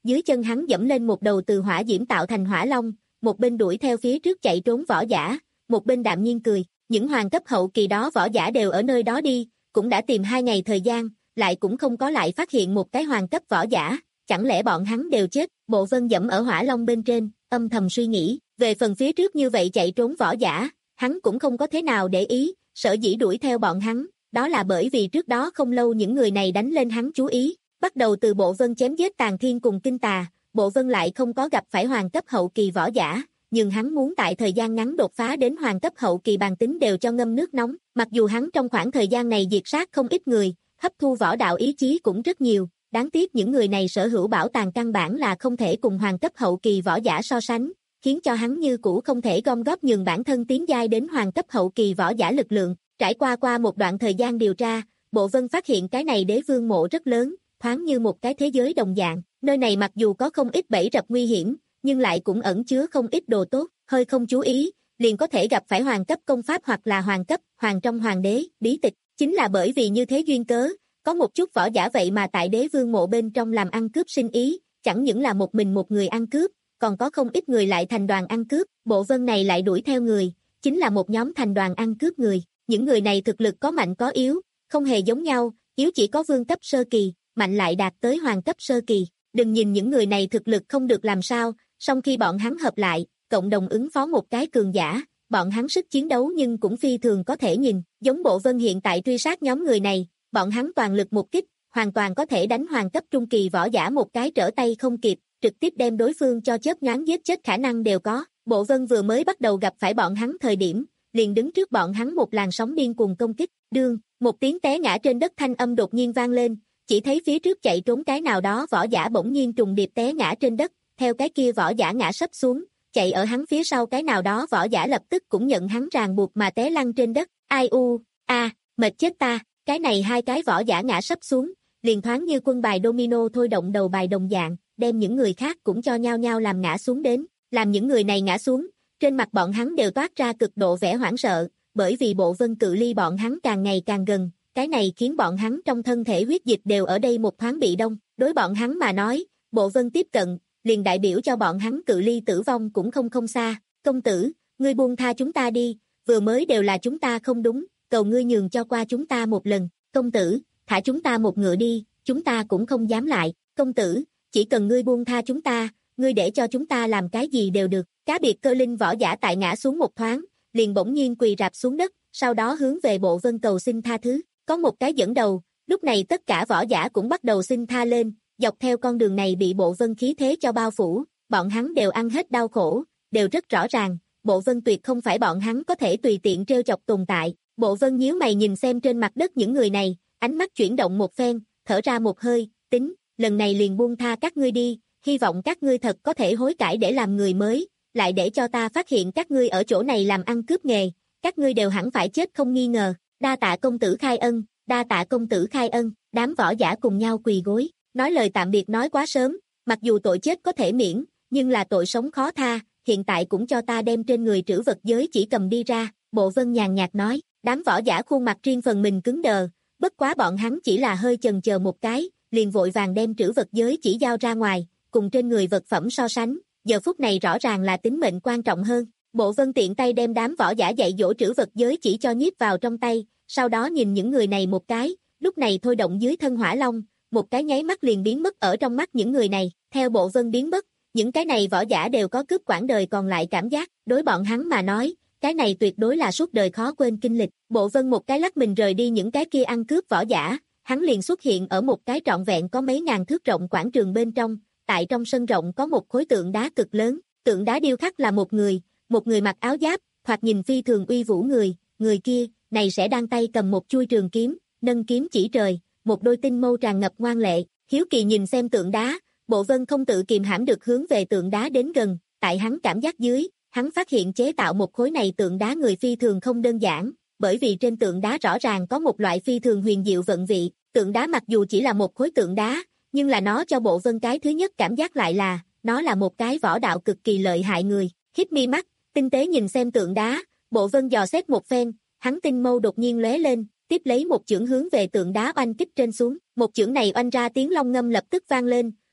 dưới chân hắn dẫm lên một đầu từ hỏa diễm tạo thành hỏa long, một bên đuổi theo phía trước chạy trốn võ giả, một bên đạm nhiên cười, những hoàng cấp hậu kỳ đó võ giả đều ở nơi đó đi, cũng đã tìm hai ngày thời gian, lại cũng không có lại phát hiện một cái hoàng cấp võ giả, chẳng lẽ bọn hắn đều chết, Bộ Vân dẫm ở hỏa long bên trên, âm thầm suy nghĩ, về phần phía trước như vậy chạy trốn võ giả, hắn cũng không có thế nào để ý, sở dĩ đuổi theo bọn hắn, đó là bởi vì trước đó không lâu những người này đánh lên hắn chú ý, bắt đầu từ Bộ Vân chém giết Tàn Thiên cùng Kinh Tà, Bộ Vân lại không có gặp phải hoàng cấp hậu kỳ võ giả, nhưng hắn muốn tại thời gian ngắn đột phá đến hoàng cấp hậu kỳ bản tính đều cho ngâm nước nóng, mặc dù hắn trong khoảng thời gian này diệt sát không ít người, hấp thu võ đạo ý chí cũng rất nhiều, đáng tiếc những người này sở hữu bảo tàng căn bản là không thể cùng hoàng cấp hậu kỳ võ giả so sánh, khiến cho hắn như cũ không thể gom góp nhường bản thân tiến giai đến hoàng cấp hậu kỳ võ giả lực lượng. Trải qua qua một đoạn thời gian điều tra, Bộ Vân phát hiện cái này đế vương mộ rất lớn, thoáng như một cái thế giới đồng dạng, nơi này mặc dù có không ít bẫy rập nguy hiểm, nhưng lại cũng ẩn chứa không ít đồ tốt, hơi không chú ý, liền có thể gặp phải hoàng cấp công pháp hoặc là hoàng cấp, hoàng trong hoàng đế, bí tịch, chính là bởi vì như thế duyên cớ, có một chút võ giả vậy mà tại đế vương mộ bên trong làm ăn cướp sinh ý, chẳng những là một mình một người ăn cướp, còn có không ít người lại thành đoàn ăn cướp, Bộ Vân này lại đuổi theo người, chính là một nhóm thành đoàn ăn cướp người, những người này thực lực có mạnh có yếu, không hề giống nhau, yếu chỉ có vương cấp sơ kỳ, mạnh lại đạt tới hoàng cấp sơ kỳ, đừng nhìn những người này thực lực không được làm sao, song khi bọn hắn hợp lại, cộng đồng ứng phó một cái cường giả, bọn hắn sức chiến đấu nhưng cũng phi thường có thể nhìn, giống Bộ Vân hiện tại truy sát nhóm người này, bọn hắn toàn lực một kích, hoàn toàn có thể đánh hoàng cấp trung kỳ võ giả một cái trở tay không kịp, trực tiếp đem đối phương cho chớp nhoáng giết chết khả năng đều có. Bộ Vân vừa mới bắt đầu gặp phải bọn hắn thời điểm, liền đứng trước bọn hắn một làn sóng điên cuồng công kích, đương, một tiếng té ngã trên đất thanh âm đột nhiên vang lên, chỉ thấy phía trước chạy trốn cái nào đó võ giả bỗng nhiên trùng điệp té ngã trên đất, theo cái kia võ giả ngã sấp xuống, chạy ở hắn phía sau cái nào đó võ giả lập tức cũng nhận hắn ràng buộc mà té lăn trên đất, ai u, a, mệt chết ta, cái này hai cái võ giả ngã sấp xuống, liền thoáng như quân bài domino thôi động đầu bài đồng dạng, đem những người khác cũng cho nhau nhau làm ngã xuống đến, làm những người này ngã xuống, trên mặt bọn hắn đều toát ra cực độ vẻ hoảng sợ, bởi vì Bộ Vân cự ly bọn hắn càng ngày càng gần, cái này khiến bọn hắn trong thân thể huyết dịch đều ở đây một thoáng bị đông, đối bọn hắn mà nói, Bộ Vân tiếp cận, liền đại biểu cho bọn hắn cự ly tử vong cũng không không xa, công tử, ngươi buông tha chúng ta đi, vừa mới đều là chúng ta không đúng, cầu ngươi nhường cho qua chúng ta một lần, công tử, thả chúng ta một ngựa đi, chúng ta cũng không dám lại, công tử, chỉ cần ngươi buông tha chúng ta, ngươi để cho chúng ta làm cái gì đều được, cá biệt cơ linh võ giả tại ngã xuống một thoáng, liền bỗng nhiên quỳ rạp xuống đất, sau đó hướng về Bộ Vân cầu xin tha thứ, có một cái dẫn đầu, lúc này tất cả võ giả cũng bắt đầu xin tha lên, dọc theo con đường này bị Bộ Vân khí thế cho bao phủ, bọn hắn đều ăn hết đau khổ, đều rất rõ ràng, Bộ Vân tuyệt không phải bọn hắn có thể tùy tiện trêu chọc tồn tại, Bộ Vân nhíu mày nhìn xem trên mặt đất những người này, ánh mắt chuyển động một phen, thở ra một hơi, tính, lần này liền buông tha các ngươi đi, hy vọng các ngươi thật có thể hối cải để làm người mới, lại để cho ta phát hiện các ngươi ở chỗ này làm ăn cướp nghề, các ngươi đều hẳn phải chết không nghi ngờ, đa tạ công tử khai ân, đa tạ công tử khai ân, đám võ giả cùng nhau quỳ gối, nói lời tạm biệt nói quá sớm, mặc dù tội chết có thể miễn, nhưng là tội sống khó tha, hiện tại cũng cho ta đem trên người trữ vật giới chỉ cầm đi ra, Bộ Vân nhàn nhạt nói, đám võ giả khuôn mặt riêng phần mình cứng đờ, bất quá bọn hắn chỉ là hơi chần chờ một cái, liền vội vàng đem trữ vật giới chỉ giao ra ngoài, cùng trên người vật phẩm so sánh, giờ phút này rõ ràng là tính mệnh quan trọng hơn. Bộ Vân tiện tay đem đám võ giả dạy dỗ trữ vật giới chỉ cho nhiếp vào trong tay, sau đó nhìn những người này một cái, lúc này thôi động dưới thân hỏa long, một cái nháy mắt liền biến mất ở trong mắt những người này, theo Bộ Vân biến mất, những cái này võ giả đều có cướp quãng đời còn lại cảm giác, đối bọn hắn mà nói, cái này tuyệt đối là suốt đời khó quên kinh lịch. Bộ Vân một cái lắc mình rời đi những cái kia ăn cướp võ giả, hắn liền xuất hiện ở một cái trọn vẹn có mấy ngàn thước rộng quảng trường bên trong, tại trong sân rộng có một khối tượng đá cực lớn, tượng đá điêu khắc là một người, một người mặc áo giáp, thoạt nhìn phi thường uy vũ người, người kia, này sẽ đang tay cầm một chuôi trường kiếm, nâng kiếm chỉ trời, một đôi tinh mâu tràn ngập ngoan lệ, hiếu kỳ nhìn xem tượng đá, Bộ Vân không tự kìm hãm được hướng về tượng đá đến gần, tại hắn cảm giác dưới, hắn phát hiện chế tạo một khối này tượng đá người phi thường không đơn giản, bởi vì trên tượng đá rõ ràng có một loại phi thường huyền diệu vận vị, tượng đá mặc dù chỉ là một khối tượng đá, nhưng là nó cho Bộ Vân cái thứ nhất cảm giác lại là, nó là một cái võ đạo cực kỳ lợi hại người, hít mi mắt, tinh tế nhìn xem tượng đá, Bộ Vân dò xét một phen, hắn tinh mâu đột nhiên lóe lên, tiếp lấy một chưởng hướng về tượng đá oanh kích trên xuống, một chưởng này oanh ra tiếng long ngâm lập tức vang lên,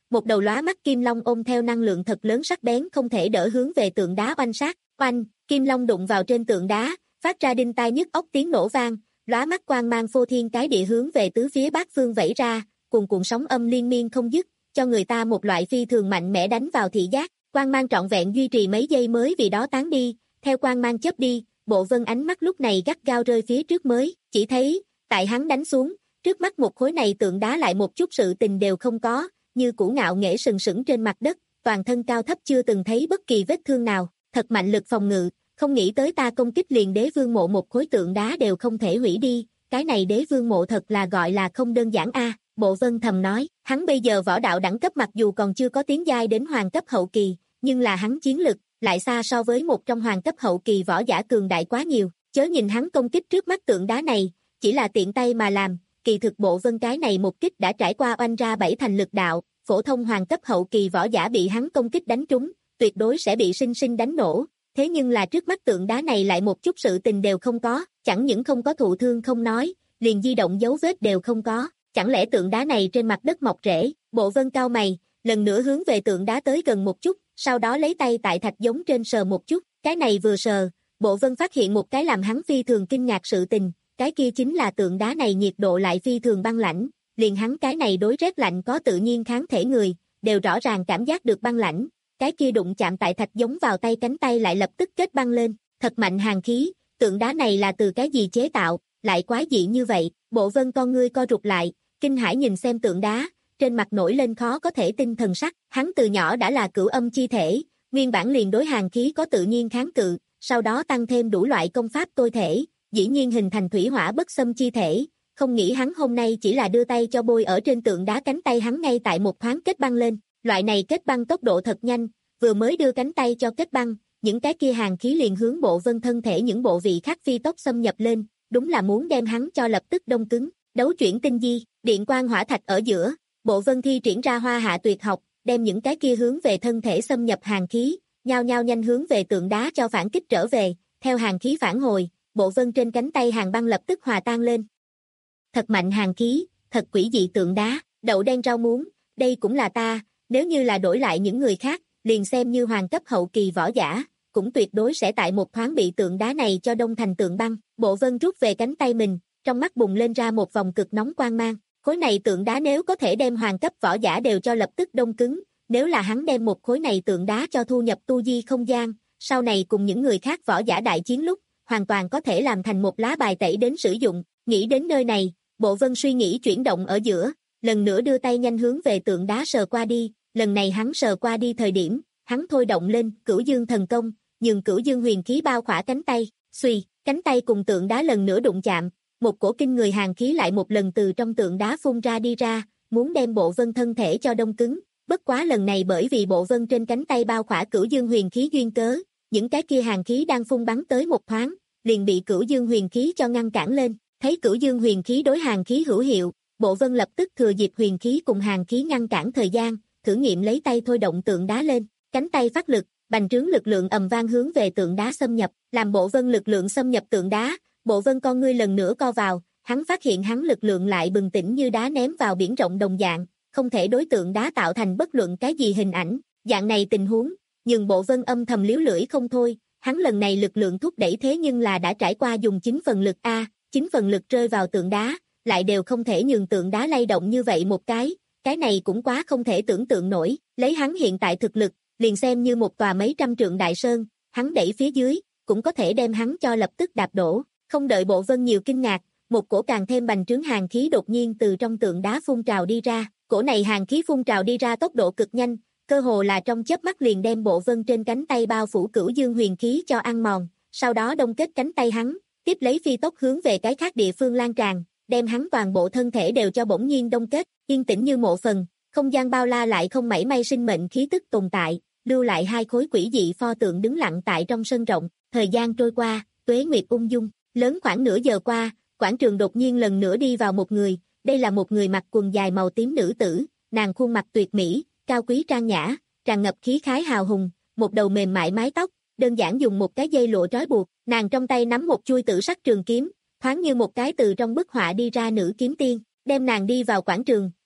một đầu lóa mắt kim long ôm theo năng lượng thật lớn sắc bén không thể đỡ hướng về tượng đá oanh sát. Oanh, kim long đụng vào trên tượng đá, phát ra đinh tai nhức óc tiếng nổ vang, lóa mắt quang mang phô thiên cái địa hướng về tứ phía bát phương vẩy ra, cuồn cuộn sóng âm liên miên không dứt, cho người ta một loại phi thường mạnh mẽ đánh vào thị giác. Quang mang trọn vẹn duy trì mấy giây mới vì đó tán đi, theo quang mang chớp đi, Bộ Vân ánh mắt lúc này gắt gao rơi phía trước mới, chỉ thấy, tại hắn đánh xuống, trước mắt một khối này tượng đá lại một chút sự tình đều không có, như cũ ngạo nghễ sừng sững trên mặt đất, toàn thân cao thấp chưa từng thấy bất kỳ vết thương nào, thật mạnh lực phòng ngự, không nghĩ tới ta công kích liền đế vương mộ một khối tượng đá đều không thể hủy đi, cái này đế vương mộ thật là gọi là không đơn giản a. Bộ Vân thầm nói, hắn bây giờ võ đạo đẳng cấp mặc dù còn chưa có tiến giai đến hoàng cấp hậu kỳ, nhưng là hắn chiến lực lại xa so với một trong hoàng cấp hậu kỳ võ giả cường đại quá nhiều, chớ nhìn hắn công kích trước mắt tượng đá này, chỉ là tiện tay mà làm, kỳ thực Bộ Vân cái này một kích đã trải qua oanh ra bảy thành lực đạo, phổ thông hoàng cấp hậu kỳ võ giả bị hắn công kích đánh trúng, tuyệt đối sẽ bị sinh sinh đánh nổ, thế nhưng là trước mắt tượng đá này lại một chút sự tình đều không có, chẳng những không có thụ thương không nói, liền di động dấu vết đều không có, chẳng lẽ tượng đá này trên mặt đất mọc rễ. Bộ Vân cau mày, lần nữa hướng về tượng đá tới gần một chút, sau đó lấy tay tại thạch giống trên sờ một chút, cái này vừa sờ, Bộ Vân phát hiện một cái làm hắn phi thường kinh ngạc sự tình, cái kia chính là tượng đá này nhiệt độ lại phi thường băng lãnh, liền hắn cái này đối rét lạnh có tự nhiên kháng thể người, đều rõ ràng cảm giác được băng lãnh, cái kia đụng chạm tại thạch giống vào tay cánh tay lại lập tức kết băng lên, thật mạnh hàn khí, tượng đá này là từ cái gì chế tạo, lại quái dị như vậy. Bộ Vân con ngươi co rụt lại, kinh hãi nhìn xem tượng đá, trên mặt nổi lên khó có thể tin thần sắc, hắn từ nhỏ đã là cửu âm chi thể, nguyên bản liền đối hàn khí có tự nhiên kháng cự, sau đó tăng thêm đủ loại công pháp tôi thể, dĩ nhiên hình thành thủy hỏa bất xâm chi thể, không nghĩ hắn hôm nay chỉ là đưa tay cho bôi ở trên tượng đá cánh tay hắn ngay tại một thoáng kết băng lên, loại này kết băng tốc độ thật nhanh, vừa mới đưa cánh tay cho kết băng, những cái kia hàn khí liền hướng Bộ Vân thân thể những bộ vị khác phi tốc xâm nhập lên, đúng là muốn đem hắn cho lập tức đông cứng. Đấu chuyển tinh di, điện quang hỏa thạch ở giữa, Bộ Vân thi triển ra hoa hạ tuyệt học, đem những cái kia hướng về thân thể xâm nhập hàn khí, nhao nhao nhanh hướng về tượng đá cho phản kích trở về, theo hàn khí phản hồi, Bộ Vân trên cánh tay hàn băng lập tức hòa tan lên. Thật mạnh hàn khí, thật quỷ dị tượng đá, đậu đen rau muống, đây cũng là ta, nếu như là đổi lại những người khác, liền xem như hoàng cấp hậu kỳ võ giả, cũng tuyệt đối sẽ tại một thoáng bị tượng đá này cho đông thành tượng băng. Bộ Vân rút về cánh tay mình, trong mắt bùng lên ra một vòng cực nóng quang mang, khối này tượng đá nếu có thể đem hoàng cấp võ giả đều cho lập tức đông cứng, nếu là hắn đem một khối này tượng đá cho thu nhập tu di không gian, sau này cùng những người khác võ giả đại chiến lúc, hoàn toàn có thể làm thành một lá bài tẩy đến sử dụng. Nghĩ đến nơi này, Bộ Vân suy nghĩ chuyển động ở giữa, lần nữa đưa tay nhanh hướng về tượng đá sờ qua đi, lần này hắn sờ qua đi thời điểm, hắn thôi động lên Cửu Dương thần công, nhường Cửu Dương huyền khí bao khỏa cánh tay, xuy, cánh tay cùng tượng đá lần nữa đụng chạm, một cổ kinh người hàn khí lại một lần từ trong tượng đá phun ra đi ra, muốn đem Bộ Vân thân thể cho đông cứng, bất quá lần này bởi vì Bộ Vân trên cánh tay bao khỏa Cửu Dương huyền khí duyên cớ, những cái kia hàn khí đang phun bắn tới một thoáng, liền bị Cửu Dương huyền khí cho ngăn cản lên, thấy Cửu Dương huyền khí đối hàn khí hữu hiệu, Bộ Vân lập tức thừa dịp huyền khí cùng hàn khí ngăn cản thời gian, thử nghiệm lấy tay thôi động tượng đá lên, cánh tay phát lực, bành trướng lực lượng ầm vang hướng về tượng đá xâm nhập, làm Bộ Vân lực lượng xâm nhập tượng đá, Bộ Vân con ngươi lần nữa co vào, hắn phát hiện hắn lực lượng lại bừng tỉnh như đá ném vào biển rộng đồng dạng, không thể đối tượng đá tạo thành bất luận cái gì hình ảnh, dạng này tình huống, nhưng Bộ Vân âm thầm liếu lưỡi không thôi, hắn lần này lực lượng thúc đẩy thế nhưng là đã trải qua dùng chín phần lực a, chín phần lực rơi vào tượng đá, lại đều không thể nhường tượng đá lay động như vậy một cái, cái này cũng quá không thể tưởng tượng nổi, lấy hắn hiện tại thực lực, liền xem như một tòa mấy trăm trượng đại sơn, hắn đẩy phía dưới, cũng có thể đem hắn cho lập tức đạp đổ, không đợi Bộ Vân nhiều kinh ngạc, một cổ càng thêm bành trướng hàn khí đột nhiên từ trong tượng đá phun trào đi ra, cổ này hàn khí phun trào đi ra tốc độ cực nhanh, cơ hồ là trong chớp mắt liền đem Bộ Vân trên cánh tay bao phủ Cửu Dương huyền khí cho ăn mòn, sau đó đông kết cánh tay hắn, tiếp lấy phi tốc hướng về cái khác địa phương lan tràn, đem hắn toàn bộ thân thể đều cho bỗng nhiên đông kết, yên tĩnh như mộ phần, không gian bao la lại không mảy may sinh mệnh khí tức tồn tại, lưu lại hai khối quỷ dị pho tượng đứng lặng tại trong sân rộng. Thời gian trôi qua, tuế nguyệt ung dung, lớn khoảng nửa giờ qua, quảng trường đột nhiên lần nữa đi vào một người, đây là một người mặc quần dài màu tím nữ tử, nàng khuôn mặt tuyệt mỹ, cao quý trang nhã, tràn ngập khí khái hào hùng, một đầu mềm mại mái tóc, đơn giản dùng một cái dây lụa trói buộc, nàng trong tay nắm một chuôi tử sắc trường kiếm, thoáng như một cái từ trong bức họa đi ra nữ kiếm tiên, đem nàng đi vào quảng trường,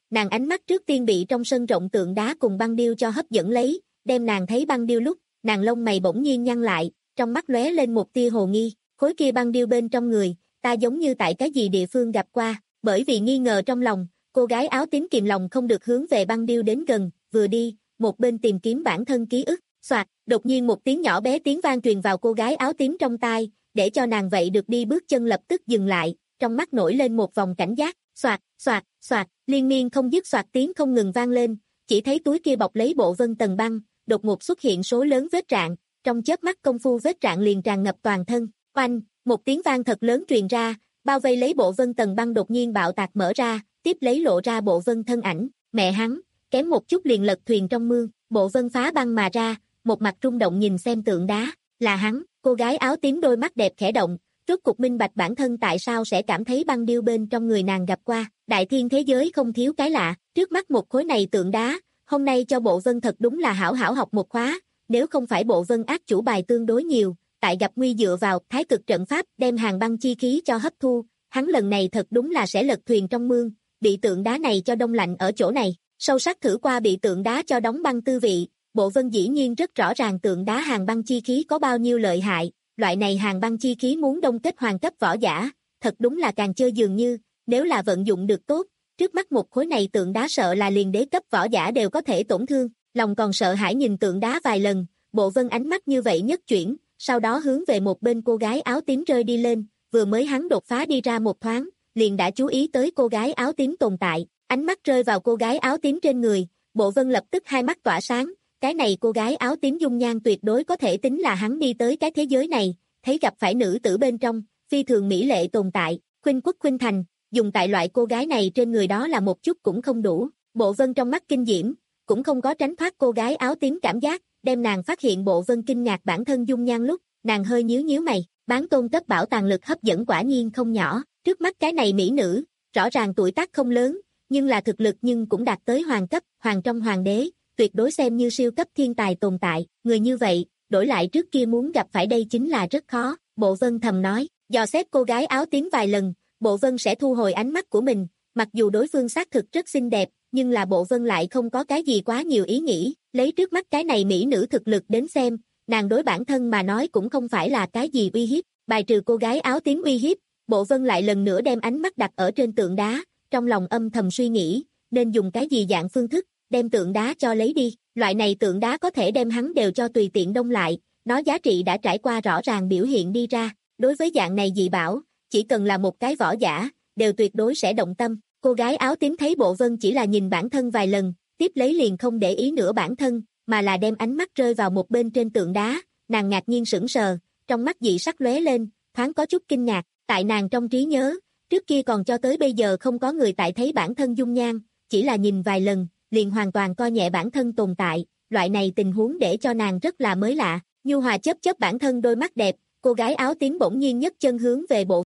nàng ánh mắt trước tiên bị trong sân rộng tượng đá cùng băng điêu cho hấp dẫn lấy, đem nàng thấy băng điêu lúc, nàng lông mày bỗng nhiên nhăn lại, trong mắt lóe lên một tia hồ nghi, khối kia băng điêu bên trong người, ta giống như tại cái gì địa phương gặp qua, bởi vì nghi ngờ trong lòng, cô gái áo tím kìm lòng không được hướng về băng điêu đến gần, vừa đi, một bên tìm kiếm bản thân ký ức, soạt, đột nhiên một tiếng nhỏ bé tiếng vang truyền vào cô gái áo tím trong tai, để cho nàng vậy được đi bước chân lập tức dừng lại, trong mắt nổi lên một vòng cảnh giác, soạt, soạt, soạt, liên miên không dứt soạt tiếng không ngừng vang lên, chỉ thấy túi kia bọc lấy bộ vân tầng băng, đột ngột xuất hiện số lớn vết rạn, trong chớp mắt công phu vết rạn liền tràn ngập toàn thân, oanh, một tiếng vang thật lớn truyền ra, bao vây lấy bộ vân tầng băng đột nhiên bạo tạc mở ra, tiếp lấy lộ ra bộ vân thân ảnh, mẹ hắn, kém một chút liền lật thuyền trong mương, bộ vân phá băng mà ra, một mặt rung động nhìn xem tượng đá, là hắn, cô gái áo tím đôi mắt đẹp khẽ động, rốt cục minh bạch bản thân tại sao sẽ cảm thấy băng điêu bên trong người nàng gặp qua, đại thiên thế giới không thiếu cái lạ, trước mắt một khối này tượng đá, hôm nay cho bộ vân thật đúng là hảo hảo học một khóa, nếu không phải bộ vân ác chủ bài tương đối nhiều, tại gặp nguy dựa vào thái cực trận pháp đem hàng băng chi khí cho hấp thu, hắn lần này thật đúng là sẽ lật thuyền trong mương, bị tượng đá này cho đông lạnh ở chỗ này, sâu sắc thử qua bị tượng đá cho đóng băng tư vị, bộ vân dĩ nhiên rất rõ ràng tượng đá hàng băng chi khí có bao nhiêu lợi hại, loại này hàng băng chi khí muốn đông kết hoàng cấp võ giả, thật đúng là càng chơi dường như, nếu là vận dụng được tốt, trước mắt một khối này tượng đá sợ là liền đế cấp võ giả đều có thể tổn thương, lòng còn sợ hãi nhìn tượng đá vài lần, bộ vân ánh mắt như vậy nhất chuyển, sau đó hướng về một bên cô gái áo tím rơi đi lên, vừa mới hắn đột phá đi ra một thoáng, liền đã chú ý tới cô gái áo tím tồn tại, ánh mắt rơi vào cô gái áo tím trên người, bộ vân lập tức hai mắt tỏa sáng, cái này cô gái áo tím dung nhan tuyệt đối có thể tính là hắn đi tới cái thế giới này, thấy gặp phải nữ tử bên trong, phi thường mỹ lệ tồn tại, khuynh quốc khuynh thành, dùng tại loại cô gái này trên người đó là một chút cũng không đủ, bộ vân trong mắt kinh diễm, cũng không có tránh thoát cô gái áo tím cảm giác, đem nàng phát hiện bộ vân kinh ngạc bản thân dung nhan lúc, nàng hơi nhíu nhíu mày, bán tôn cấp bảo tàng lực hấp dẫn quả nhiên không nhỏ, trước mắt cái này mỹ nữ, rõ ràng tuổi tác không lớn, nhưng là thực lực nhưng cũng đạt tới hoàng cấp, hoàng trong hoàng đế, tuyệt đối xem như siêu cấp thiên tài tồn tại, người như vậy, đổi lại trước kia muốn gặp phải đây chính là rất khó, bộ vân thầm nói, dò xét cô gái áo tím vài lần, bộ vân sẽ thu hồi ánh mắt của mình, mặc dù đối phương xác thực rất xinh đẹp, nhưng là bộ vân lại không có cái gì quá nhiều ý nghĩ, lấy trước mắt cái này mỹ nữ thực lực đến xem, nàng đối bản thân mà nói cũng không phải là cái gì uy hiếp, bài trừ cô gái áo tím uy hiếp, bộ vân lại lần nữa đem ánh mắt đặt ở trên tượng đá, trong lòng âm thầm suy nghĩ, nên dùng cái gì dạng phương thức, đem tượng đá cho lấy đi, loại này tượng đá có thể đem hắn đều cho tùy tiện đông lại, nó giá trị đã trải qua rõ ràng biểu hiện đi ra, đối với dạng này dị bảo, chỉ cần là một cái võ giả, đều tuyệt đối sẽ động tâm, cô gái áo tím thấy bộ vân chỉ là nhìn bản thân vài lần, tiếp lấy liền không để ý nữa bản thân, mà là đem ánh mắt rơi vào một bên trên tượng đá, nàng ngạc nhiên sững sờ, trong mắt dị sắc lóe lên, thoáng có chút kinh ngạc, tại nàng trong trí nhớ, trước kia còn cho tới bây giờ không có người tại thấy bản thân dung nhan, chỉ là nhìn vài lần, liền hoàn toàn coi nhẹ bản thân tồn tại, loại này tình huống để cho nàng rất là mới lạ, nhu hòa chớp chớp bản thân đôi mắt đẹp, cô gái áo tím bỗng nhiên nhấc chân hướng về bộ.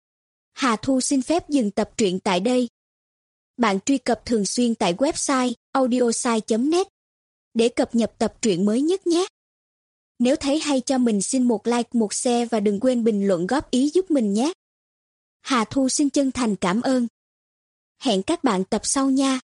Hà Thu xin phép dừng tập truyện tại đây. Bạn truy cập thường xuyên tại website audiosai chấm net để cập nhật tập truyện mới nhất nhé. Nếu thấy hay cho mình xin một like, một share và đừng quên bình luận góp ý giúp mình nhé. Hà Thu xin chân thành cảm ơn. Hẹn các bạn tập sau nha.